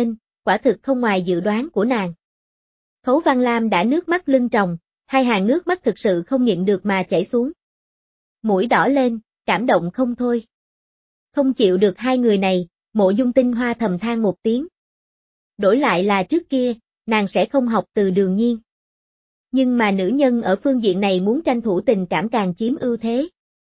quả thực không ngoài dự đoán của nàng. Khấu Văn Lam đã nước mắt lưng tròng, hai hàng nước mắt thực sự không nhịn được mà chảy xuống. Mũi đỏ lên, cảm động không thôi. Không chịu được hai người này, Mộ Dung Tinh Hoa thầm than một tiếng. Đổi lại là trước kia, nàng sẽ không học từ Đường Nhiên. Nhưng mà nữ nhân ở phương diện này muốn tranh thủ tình cảm càng chiếm ưu thế.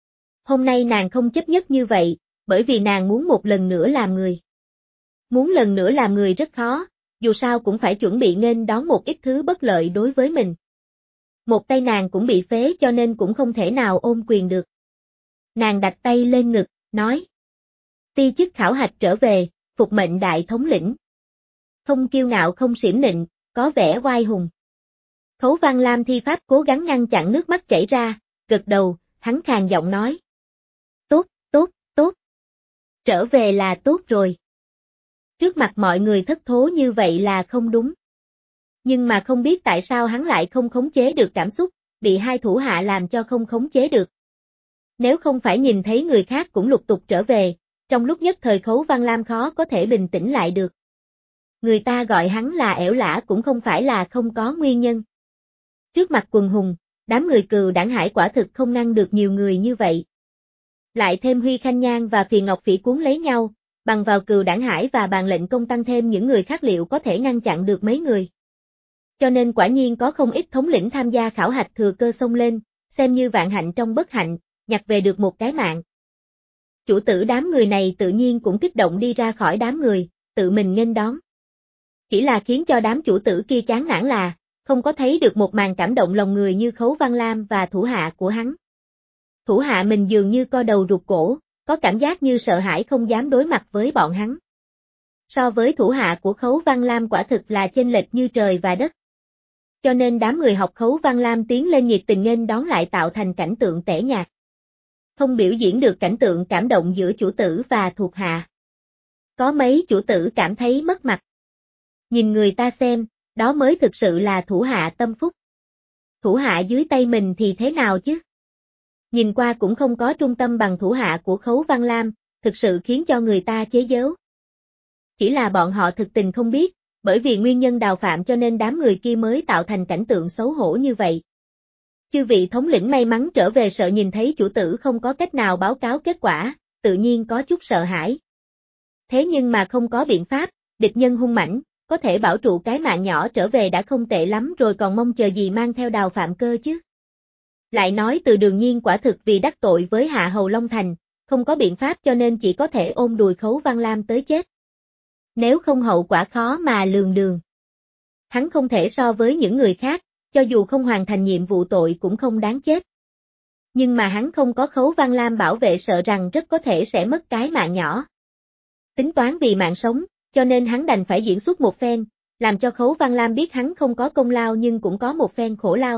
Hôm nay nàng không chấp nhất như vậy, bởi vì nàng muốn một lần nữa làm người. Muốn lần nữa làm người rất khó, dù sao cũng phải chuẩn bị nên đón một ít thứ bất lợi đối với mình. Một tay nàng cũng bị phế cho nên cũng không thể nào ôm quyền được. Nàng đặt tay lên ngực, nói. Ti chức khảo hạch trở về, phục mệnh đại thống lĩnh. Không kiêu ngạo không xiểm nịnh, có vẻ oai hùng. Khấu Văn Lam thi pháp cố gắng ngăn chặn nước mắt chảy ra, gật đầu, hắn khàn giọng nói. Tốt, tốt, tốt. Trở về là tốt rồi. Trước mặt mọi người thất thố như vậy là không đúng. Nhưng mà không biết tại sao hắn lại không khống chế được cảm xúc, bị hai thủ hạ làm cho không khống chế được. Nếu không phải nhìn thấy người khác cũng lục tục trở về, trong lúc nhất thời Khấu Văn Lam khó có thể bình tĩnh lại được. Người ta gọi hắn là ẻo lả cũng không phải là không có nguyên nhân. Trước mặt quần hùng, đám người Cừu Đảng Hải quả thực không ngăn được nhiều người như vậy. Lại thêm Huy Khanh Nhan và Phiền Ngọc Phỉ cuốn lấy nhau, bằng vào Cừu Đảng Hải và Bàn Lệnh Công tăng thêm những người khác liệu có thể ngăn chặn được mấy người. Cho nên quả nhiên có không ít thống lĩnh tham gia khảo hạch thừa cơ xông lên, xem như vạn hạnh trong bất hạnh, nhặt về được một cái mạng. Chủ tử đám người này tự nhiên cũng kích động đi ra khỏi đám người, tự mình nghênh đón. Chỉ là khiến cho đám chủ tử kia chán nản là, không có thấy được một màn cảm động lòng người như Khấu Văn Lam và thủ hạ của hắn. Thủ hạ mình dường như co đầu rụt cổ, có cảm giác như sợ hãi không dám đối mặt với bọn hắn. So với thủ hạ của Khấu Văn Lam quả thực là chênh lệch như trời và đất. Cho nên đám người học Khấu Văn Lam tiến lên nhiệt tình nghênh đón lại tạo thành cảnh tượng tẻ nhạt. Không biểu diễn được cảnh tượng cảm động giữa chủ tử và thuộc hạ. Có mấy chủ tử cảm thấy mất mặt. Nhìn người ta xem, đó mới thực sự là thủ hạ tâm phúc. Thủ hạ dưới tay mình thì thế nào chứ? Nhìn qua cũng không có trung tâm bằng thủ hạ của Khấu Văn Lam, thực sự khiến cho người ta chế giễu. Chỉ là bọn họ thực tình không biết, bởi vì nguyên nhân đào phạm cho nên đám người kia mới tạo thành cảnh tượng xấu hổ như vậy. Chư vị thống lĩnh may mắn trở về sợ nhìn thấy chủ tử không có cách nào báo cáo kết quả, tự nhiên có chút sợ hãi. Thế nhưng mà không có biện pháp, địch nhân hung mãnh, có thể bảo trụ cái mạng nhỏ trở về đã không tệ lắm rồi còn mong chờ gì mang theo đào phạm cơ chứ. Lại nói từ Đường Nhiên quả thực vì đắc tội với Hạ Hầu Long Thành, không có biện pháp cho nên chỉ có thể ôm đùi Khấu Văn Lam tới chết. Nếu không hậu quả khó mà lường đường. Hắn không thể so với những người khác, cho dù không hoàn thành nhiệm vụ tội cũng không đáng chết. Nhưng mà hắn không có Khấu Văn Lam bảo vệ sợ rằng rất có thể sẽ mất cái mạng nhỏ. Tính toán vì mạng sống, cho nên hắn đành phải diễn xuất một phen, làm cho Khấu Văn Lam biết hắn không có công lao nhưng cũng có một phen khổ lao.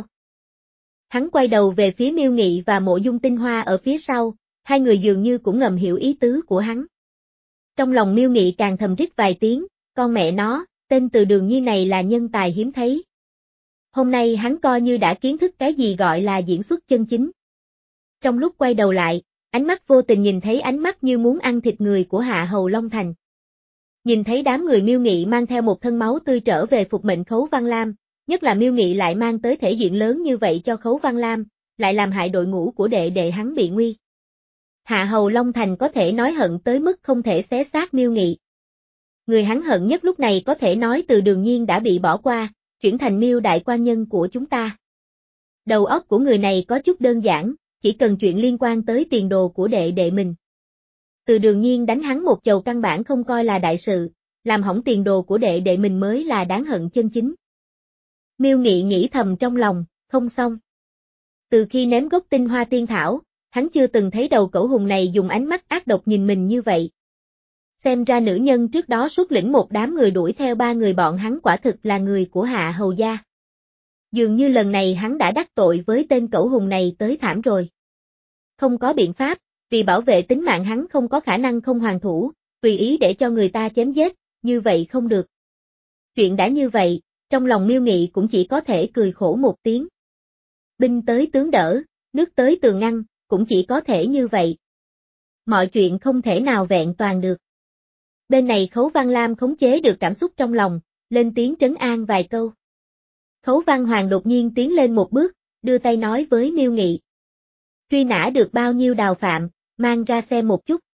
Hắn quay đầu về phía Miêu Nghị và Mộ Dung Tinh Hoa ở phía sau, hai người dường như cũng ngầm hiểu ý tứ của hắn. Trong lòng Miêu Nghị càng thầm rít vài tiếng, con mẹ nó, tên Từ Đường Nhi này là nhân tài hiếm thấy. Hôm nay hắn coi như đã kiến thức cái gì gọi là diễn xuất chân chính. Trong lúc quay đầu lại, ánh mắt vô tình nhìn thấy ánh mắt như muốn ăn thịt người của Hạ Hầu Long Thành. Nhìn thấy đám người Miêu Nghị mang theo một thân máu tươi trở về phục mệnh Khấu Văn Lam, nhất là Miêu Nghị lại mang tới thể diện lớn như vậy cho Khấu Văn Lam, lại làm hại đội ngũ của đệ đệ hắn bị nguy. Hạ Hầu Long Thành có thể nói hận tới mức không thể xé xác Miêu Nghị. Người hắn hận nhất lúc này có thể nói Từ Đường Nhiên đã bị bỏ qua, chuyển thành Miêu đại quan nhân của chúng ta. Đầu óc của người này có chút đơn giản, chỉ cần chuyện liên quan tới tiền đồ của đệ đệ mình. Từ Đường Nhiên đánh hắn một chầu căn bản không coi là đại sự, làm hỏng tiền đồ của đệ đệ mình mới là đáng hận chân chính. Miêu Nghị nghĩ thầm trong lòng, không xong. Từ khi ném gốc tinh hoa tiên thảo, hắn chưa từng thấy đầu cẩu hùng này dùng ánh mắt ác độc nhìn mình như vậy. Xem ra nữ nhân trước đó xuất lĩnh một đám người đuổi theo ba người bọn hắn quả thực là người của Hạ Hầu gia. Dường như lần này hắn đã đắc tội với tên cẩu hùng này tới thảm rồi. Không có biện pháp, vì bảo vệ tính mạng hắn không có khả năng không hoàn thủ, tùy ý để cho người ta chém giết, như vậy không được. Chuyện đã như vậy, trong lòng Miêu Nghị cũng chỉ có thể cười khổ một tiếng. Binh tới tướng đỡ, nước tới tường ngăn, cũng chỉ có thể như vậy. Mọi chuyện không thể nào vẹn toàn được. Bên này Khấu Văn Lam khống chế được cảm xúc trong lòng, lên tiếng trấn an vài câu. Khấu Văn Hoàng đột nhiên tiến lên một bước, đưa tay nói với Miêu Nghị. Truy nã được bao nhiêu đào phạm, mang ra xem một chút.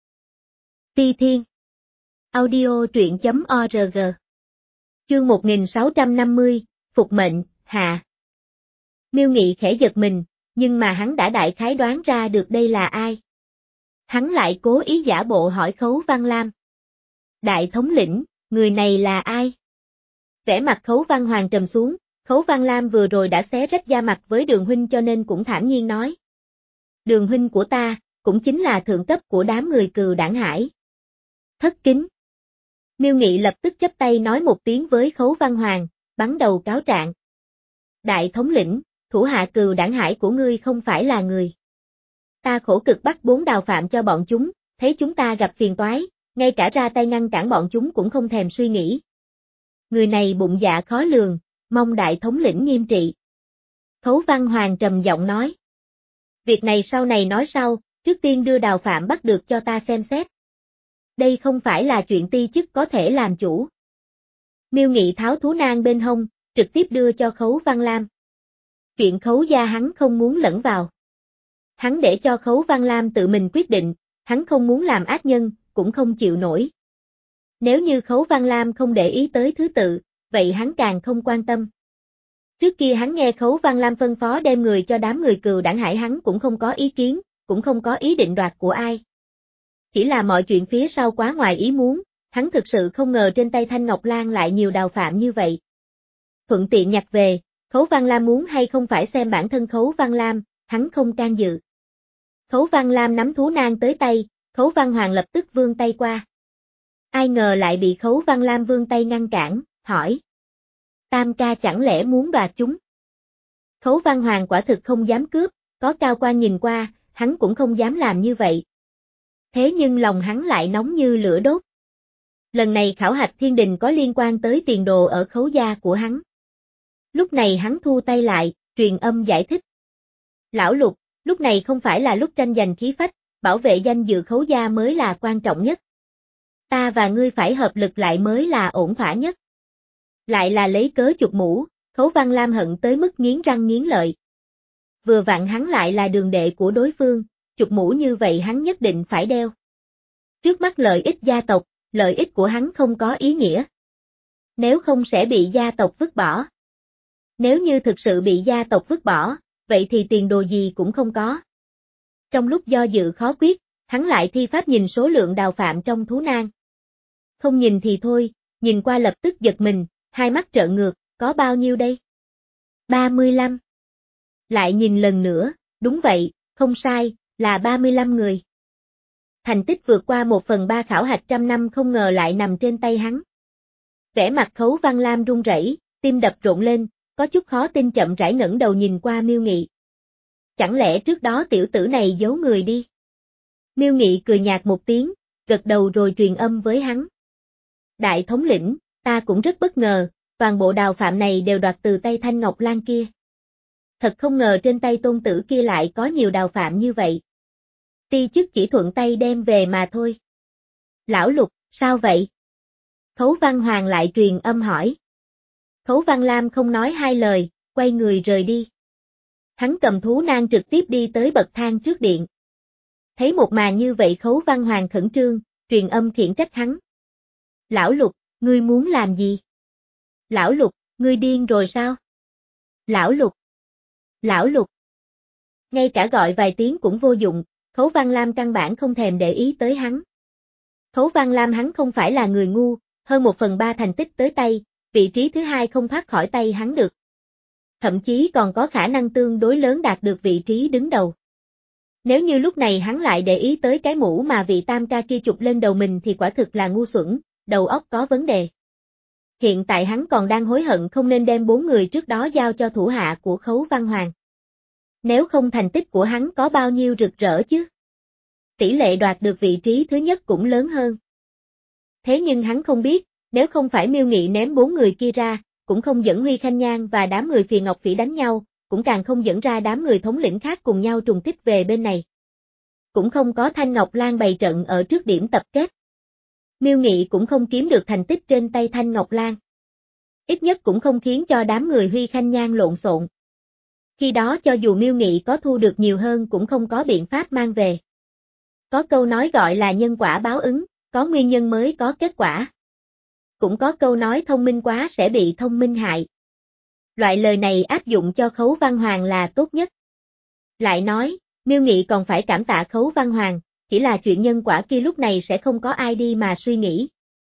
Phi Thiên. Audio truyện chấm org. Chương một nghìn sáu trăm năm mươi, Phục mệnh, hạ. Miêu Nghị khẽ giật mình, nhưng mà hắn đã đại khái đoán ra được đây là ai. Hắn lại cố ý giả bộ hỏi Khấu Văn Lam. Đại thống lĩnh, người này là ai? Vẻ mặt Khấu Văn Hoàng trầm xuống, Khấu Văn Lam vừa rồi đã xé rách da mặt với Đường huynh cho nên cũng thản nhiên nói. Đường huynh của ta, cũng chính là thượng cấp của đám người Cừu Đảng Hải. Thất kính. Miêu Nghị lập tức chắp tay nói một tiếng với Khấu Văn Hoàng, bắn đầu cáo trạng. Đại thống lĩnh, thủ hạ Cừu Đảng Hải của ngươi không phải là người. Ta khổ cực bắt bốn đào phạm cho bọn chúng, thấy chúng ta gặp phiền toái, ngay cả ra tay ngăn cản bọn chúng cũng không thèm suy nghĩ. Người này bụng dạ khó lường, mong đại thống lĩnh nghiêm trị. Khấu Văn Hoàng trầm giọng nói. Việc này sau này nói sau, trước tiên đưa đào phạm bắt được cho ta xem xét. Đây không phải là chuyện ti chức có thể làm chủ. Miêu Nghị tháo thú nang bên hông, trực tiếp đưa cho Khấu Văn Lam. Chuyện Khấu gia hắn không muốn lẫn vào. Hắn để cho Khấu Văn Lam tự mình quyết định, hắn không muốn làm ác nhân, cũng không chịu nổi. Nếu như Khấu Văn Lam không để ý tới thứ tự, vậy hắn càng không quan tâm. Trước kia hắn nghe Khấu Văn Lam phân phó đem người cho đám người Cừu Đảng Hải hắn cũng không có ý kiến, cũng không có ý định đoạt của ai. Chỉ là mọi chuyện phía sau quá ngoài ý muốn, hắn thực sự không ngờ trên tay Thanh Ngọc Lan lại nhiều đào phạm như vậy. Thuận tiện nhặt về, Khấu Văn Lam muốn hay không phải xem bản thân Khấu Văn Lam, hắn không can dự. Khấu Văn Lam nắm thú nang tới tay, Khấu Văn Hoàng lập tức vươn tay qua. Ai ngờ lại bị Khấu Văn Lam vươn tay ngăn cản, hỏi. Tam ca chẳng lẽ muốn đoạt chúng? Khấu Văn Hoàng quả thực không dám cướp, có cao quan nhìn qua, hắn cũng không dám làm như vậy. Thế nhưng lòng hắn lại nóng như lửa đốt. Lần này khảo hạch thiên đình có liên quan tới tiền đồ ở Khấu gia của hắn. Lúc này hắn thu tay lại, truyền âm giải thích. Lão Lục, lúc này không phải là lúc tranh giành khí phách, bảo vệ danh dự Khấu gia mới là quan trọng nhất. Ta và ngươi phải hợp lực lại mới là ổn thỏa nhất. Lại là lấy cớ chụp mũ, Khấu Văn Lam hận tới mức nghiến răng nghiến lợi. Vừa vặn hắn lại là đường đệ của đối phương, chụp mũ như vậy hắn nhất định phải đeo. Trước mắt lợi ích gia tộc, lợi ích của hắn không có ý nghĩa. Nếu không sẽ bị gia tộc vứt bỏ. Nếu như thực sự bị gia tộc vứt bỏ, vậy thì tiền đồ gì cũng không có. Trong lúc do dự khó quyết, hắn lại thi pháp nhìn số lượng đào phạm trong thú nang. Không nhìn thì thôi, nhìn qua lập tức giật mình, hai mắt trợn ngược, có bao nhiêu đây? ba mươi lăm. Lại nhìn lần nữa, đúng vậy, không sai, là ba mươi lăm người. Thành tích vượt qua một phần ba khảo hạch trăm năm không ngờ lại nằm trên tay hắn. Vẻ mặt Khấu Văn Lam run rẩy, tim đập rộn lên, có chút khó tin chậm rãi ngẩng đầu nhìn qua Miêu Nghị. Chẳng lẽ trước đó tiểu tử này giấu người đi? Miêu Nghị cười nhạt một tiếng, gật đầu rồi truyền âm với hắn. Đại thống lĩnh, ta cũng rất bất ngờ, toàn bộ đào phạm này đều đoạt từ tay Thanh Ngọc Lan kia. Thật không ngờ trên tay tôn tử kia lại có nhiều đào phạm như vậy. Ti chức chỉ thuận tay đem về mà thôi. Lão Lục, sao vậy? Khấu Văn Hoàng lại truyền âm hỏi. Khấu Văn Lam không nói hai lời, quay người rời đi. Hắn cầm thú nang trực tiếp đi tới bậc thang trước điện. Thấy một màn như vậy Khấu Văn Hoàng khẩn trương, truyền âm khiển trách hắn. Lão Lục, ngươi muốn làm gì? Lão Lục, ngươi điên rồi sao? Lão Lục! Lão Lục! Ngay cả gọi vài tiếng cũng vô dụng, Khấu Văn Lam căn bản không thèm để ý tới hắn. Khấu Văn Lam hắn không phải là người ngu, hơn một phần ba thành tích tới tay, vị trí thứ hai không thoát khỏi tay hắn được. Thậm chí còn có khả năng tương đối lớn đạt được vị trí đứng đầu. Nếu như lúc này hắn lại để ý tới cái mũ mà vị tam ca kia chụp lên đầu mình thì quả thực là ngu xuẩn, đầu óc có vấn đề. Hiện tại hắn còn đang hối hận không nên đem bốn người trước đó giao cho thủ hạ của Khấu Văn Hoàng. Nếu không thành tích của hắn có bao nhiêu rực rỡ chứ? Tỷ lệ đoạt được vị trí thứ nhất cũng lớn hơn. Thế nhưng hắn không biết, nếu không phải Miêu Nghị ném bốn người kia ra, cũng không dẫn Huy Khanh Nhan và đám người Phì Ngọc Phỉ đánh nhau, cũng càng không dẫn ra đám người thống lĩnh khác cùng nhau trùng kích về bên này. Cũng không có Thanh Ngọc Lan bày trận ở trước điểm tập kết. Miêu Nghị cũng không kiếm được thành tích trên tay Thanh Ngọc Lan. Ít nhất cũng không khiến cho đám người Huy Khanh Nhan lộn xộn. Khi đó cho dù Miêu Nghị có thu được nhiều hơn cũng không có biện pháp mang về. Có câu nói gọi là nhân quả báo ứng, có nguyên nhân mới có kết quả. Cũng có câu nói thông minh quá sẽ bị thông minh hại. Loại lời này áp dụng cho Khấu Văn Hoàng là tốt nhất. Lại nói, Miêu Nghị còn phải cảm tạ Khấu Văn Hoàng, chỉ là chuyện nhân quả kia lúc này sẽ không có ai đi mà suy nghĩ.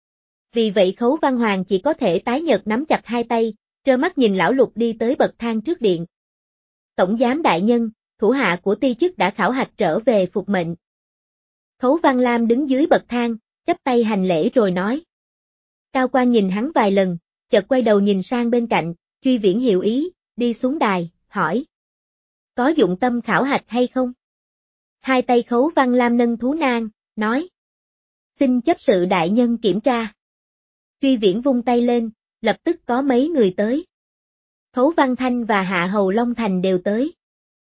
Vì vậy Khấu Văn Hoàng chỉ có thể tái nhợt nắm chặt hai tay, trơ mắt nhìn lão Lục đi tới bậc thang trước điện. Tổng giám đại nhân, thủ hạ của ti chức đã khảo hạch trở về phục mệnh. Khấu Văn Lam đứng dưới bậc thang, chắp tay hành lễ rồi nói. Cao quan nhìn hắn vài lần, chợt quay đầu nhìn sang bên cạnh, Truy Viễn hiểu ý, đi xuống đài, hỏi. Có dụng tâm khảo hạch hay không? Hai tay Khấu Văn Lam nâng thú nang, nói. Xin chấp sự đại nhân kiểm tra. Truy Viễn vung tay lên, lập tức có mấy người tới. Khấu Văn Thanh và Hạ Hầu Long Thành đều tới.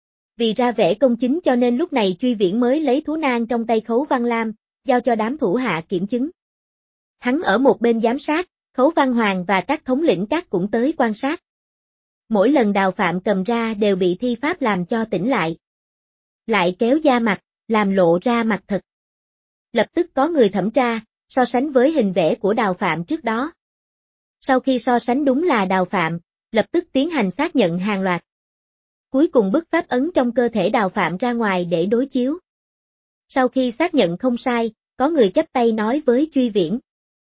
Vì ra vẻ công chính cho nên lúc này Truy Viễn mới lấy thú nang trong tay Khấu Văn Lam, giao cho đám thủ hạ kiểm chứng. Hắn ở một bên giám sát, Khấu Văn Hoàng và các thống lĩnh các cũng tới quan sát. Mỗi lần Đào Phạm cầm ra đều bị thi pháp làm cho tỉnh lại. Lại kéo da mặt, làm lộ ra mặt thật. Lập tức có người thẩm tra, so sánh với hình vẽ của Đào Phạm trước đó. Sau khi so sánh đúng là Đào Phạm, lập tức tiến hành xác nhận hàng loạt. Cuối cùng bức pháp ấn trong cơ thể Đào Phạm ra ngoài để đối chiếu. Sau khi xác nhận không sai, có người chắp tay nói với Truy Viễn.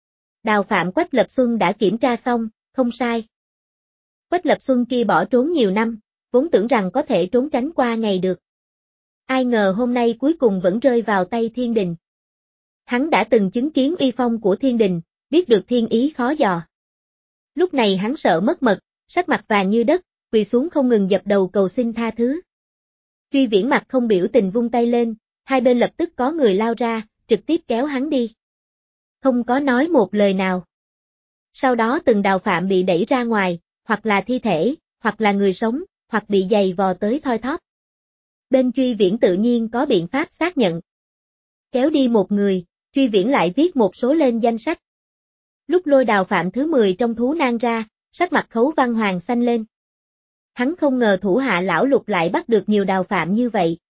Đào Phạm Quách Lập Xuân đã kiểm tra xong, không sai. Quách Lập Xuân kia bỏ trốn nhiều năm, vốn tưởng rằng có thể trốn tránh qua ngày được. Ai ngờ hôm nay cuối cùng vẫn rơi vào tay Thiên Đình. Hắn đã từng chứng kiến uy phong của Thiên Đình, biết được thiên ý khó dò. Lúc này hắn sợ mất mật, sắc mặt vàng như đất, quỳ xuống không ngừng dập đầu cầu xin tha thứ. Truy Viễn mặt không biểu tình vung tay lên, hai bên lập tức có người lao ra, trực tiếp kéo hắn đi. Không có nói một lời nào. Sau đó từng Đào Phạm bị đẩy ra ngoài, hoặc là thi thể, hoặc là người sống, hoặc bị giày vò tới thoi thóp. Bên Truy Viễn tự nhiên có biện pháp xác nhận. Kéo đi một người, Truy Viễn lại viết một số lên danh sách. Lúc lôi Đào Phạm thứ mười trong thú nang ra, sắc mặt Khấu Văn Hoàng xanh lên. Hắn không ngờ thủ hạ lão Lục lại bắt được nhiều Đào Phạm như vậy,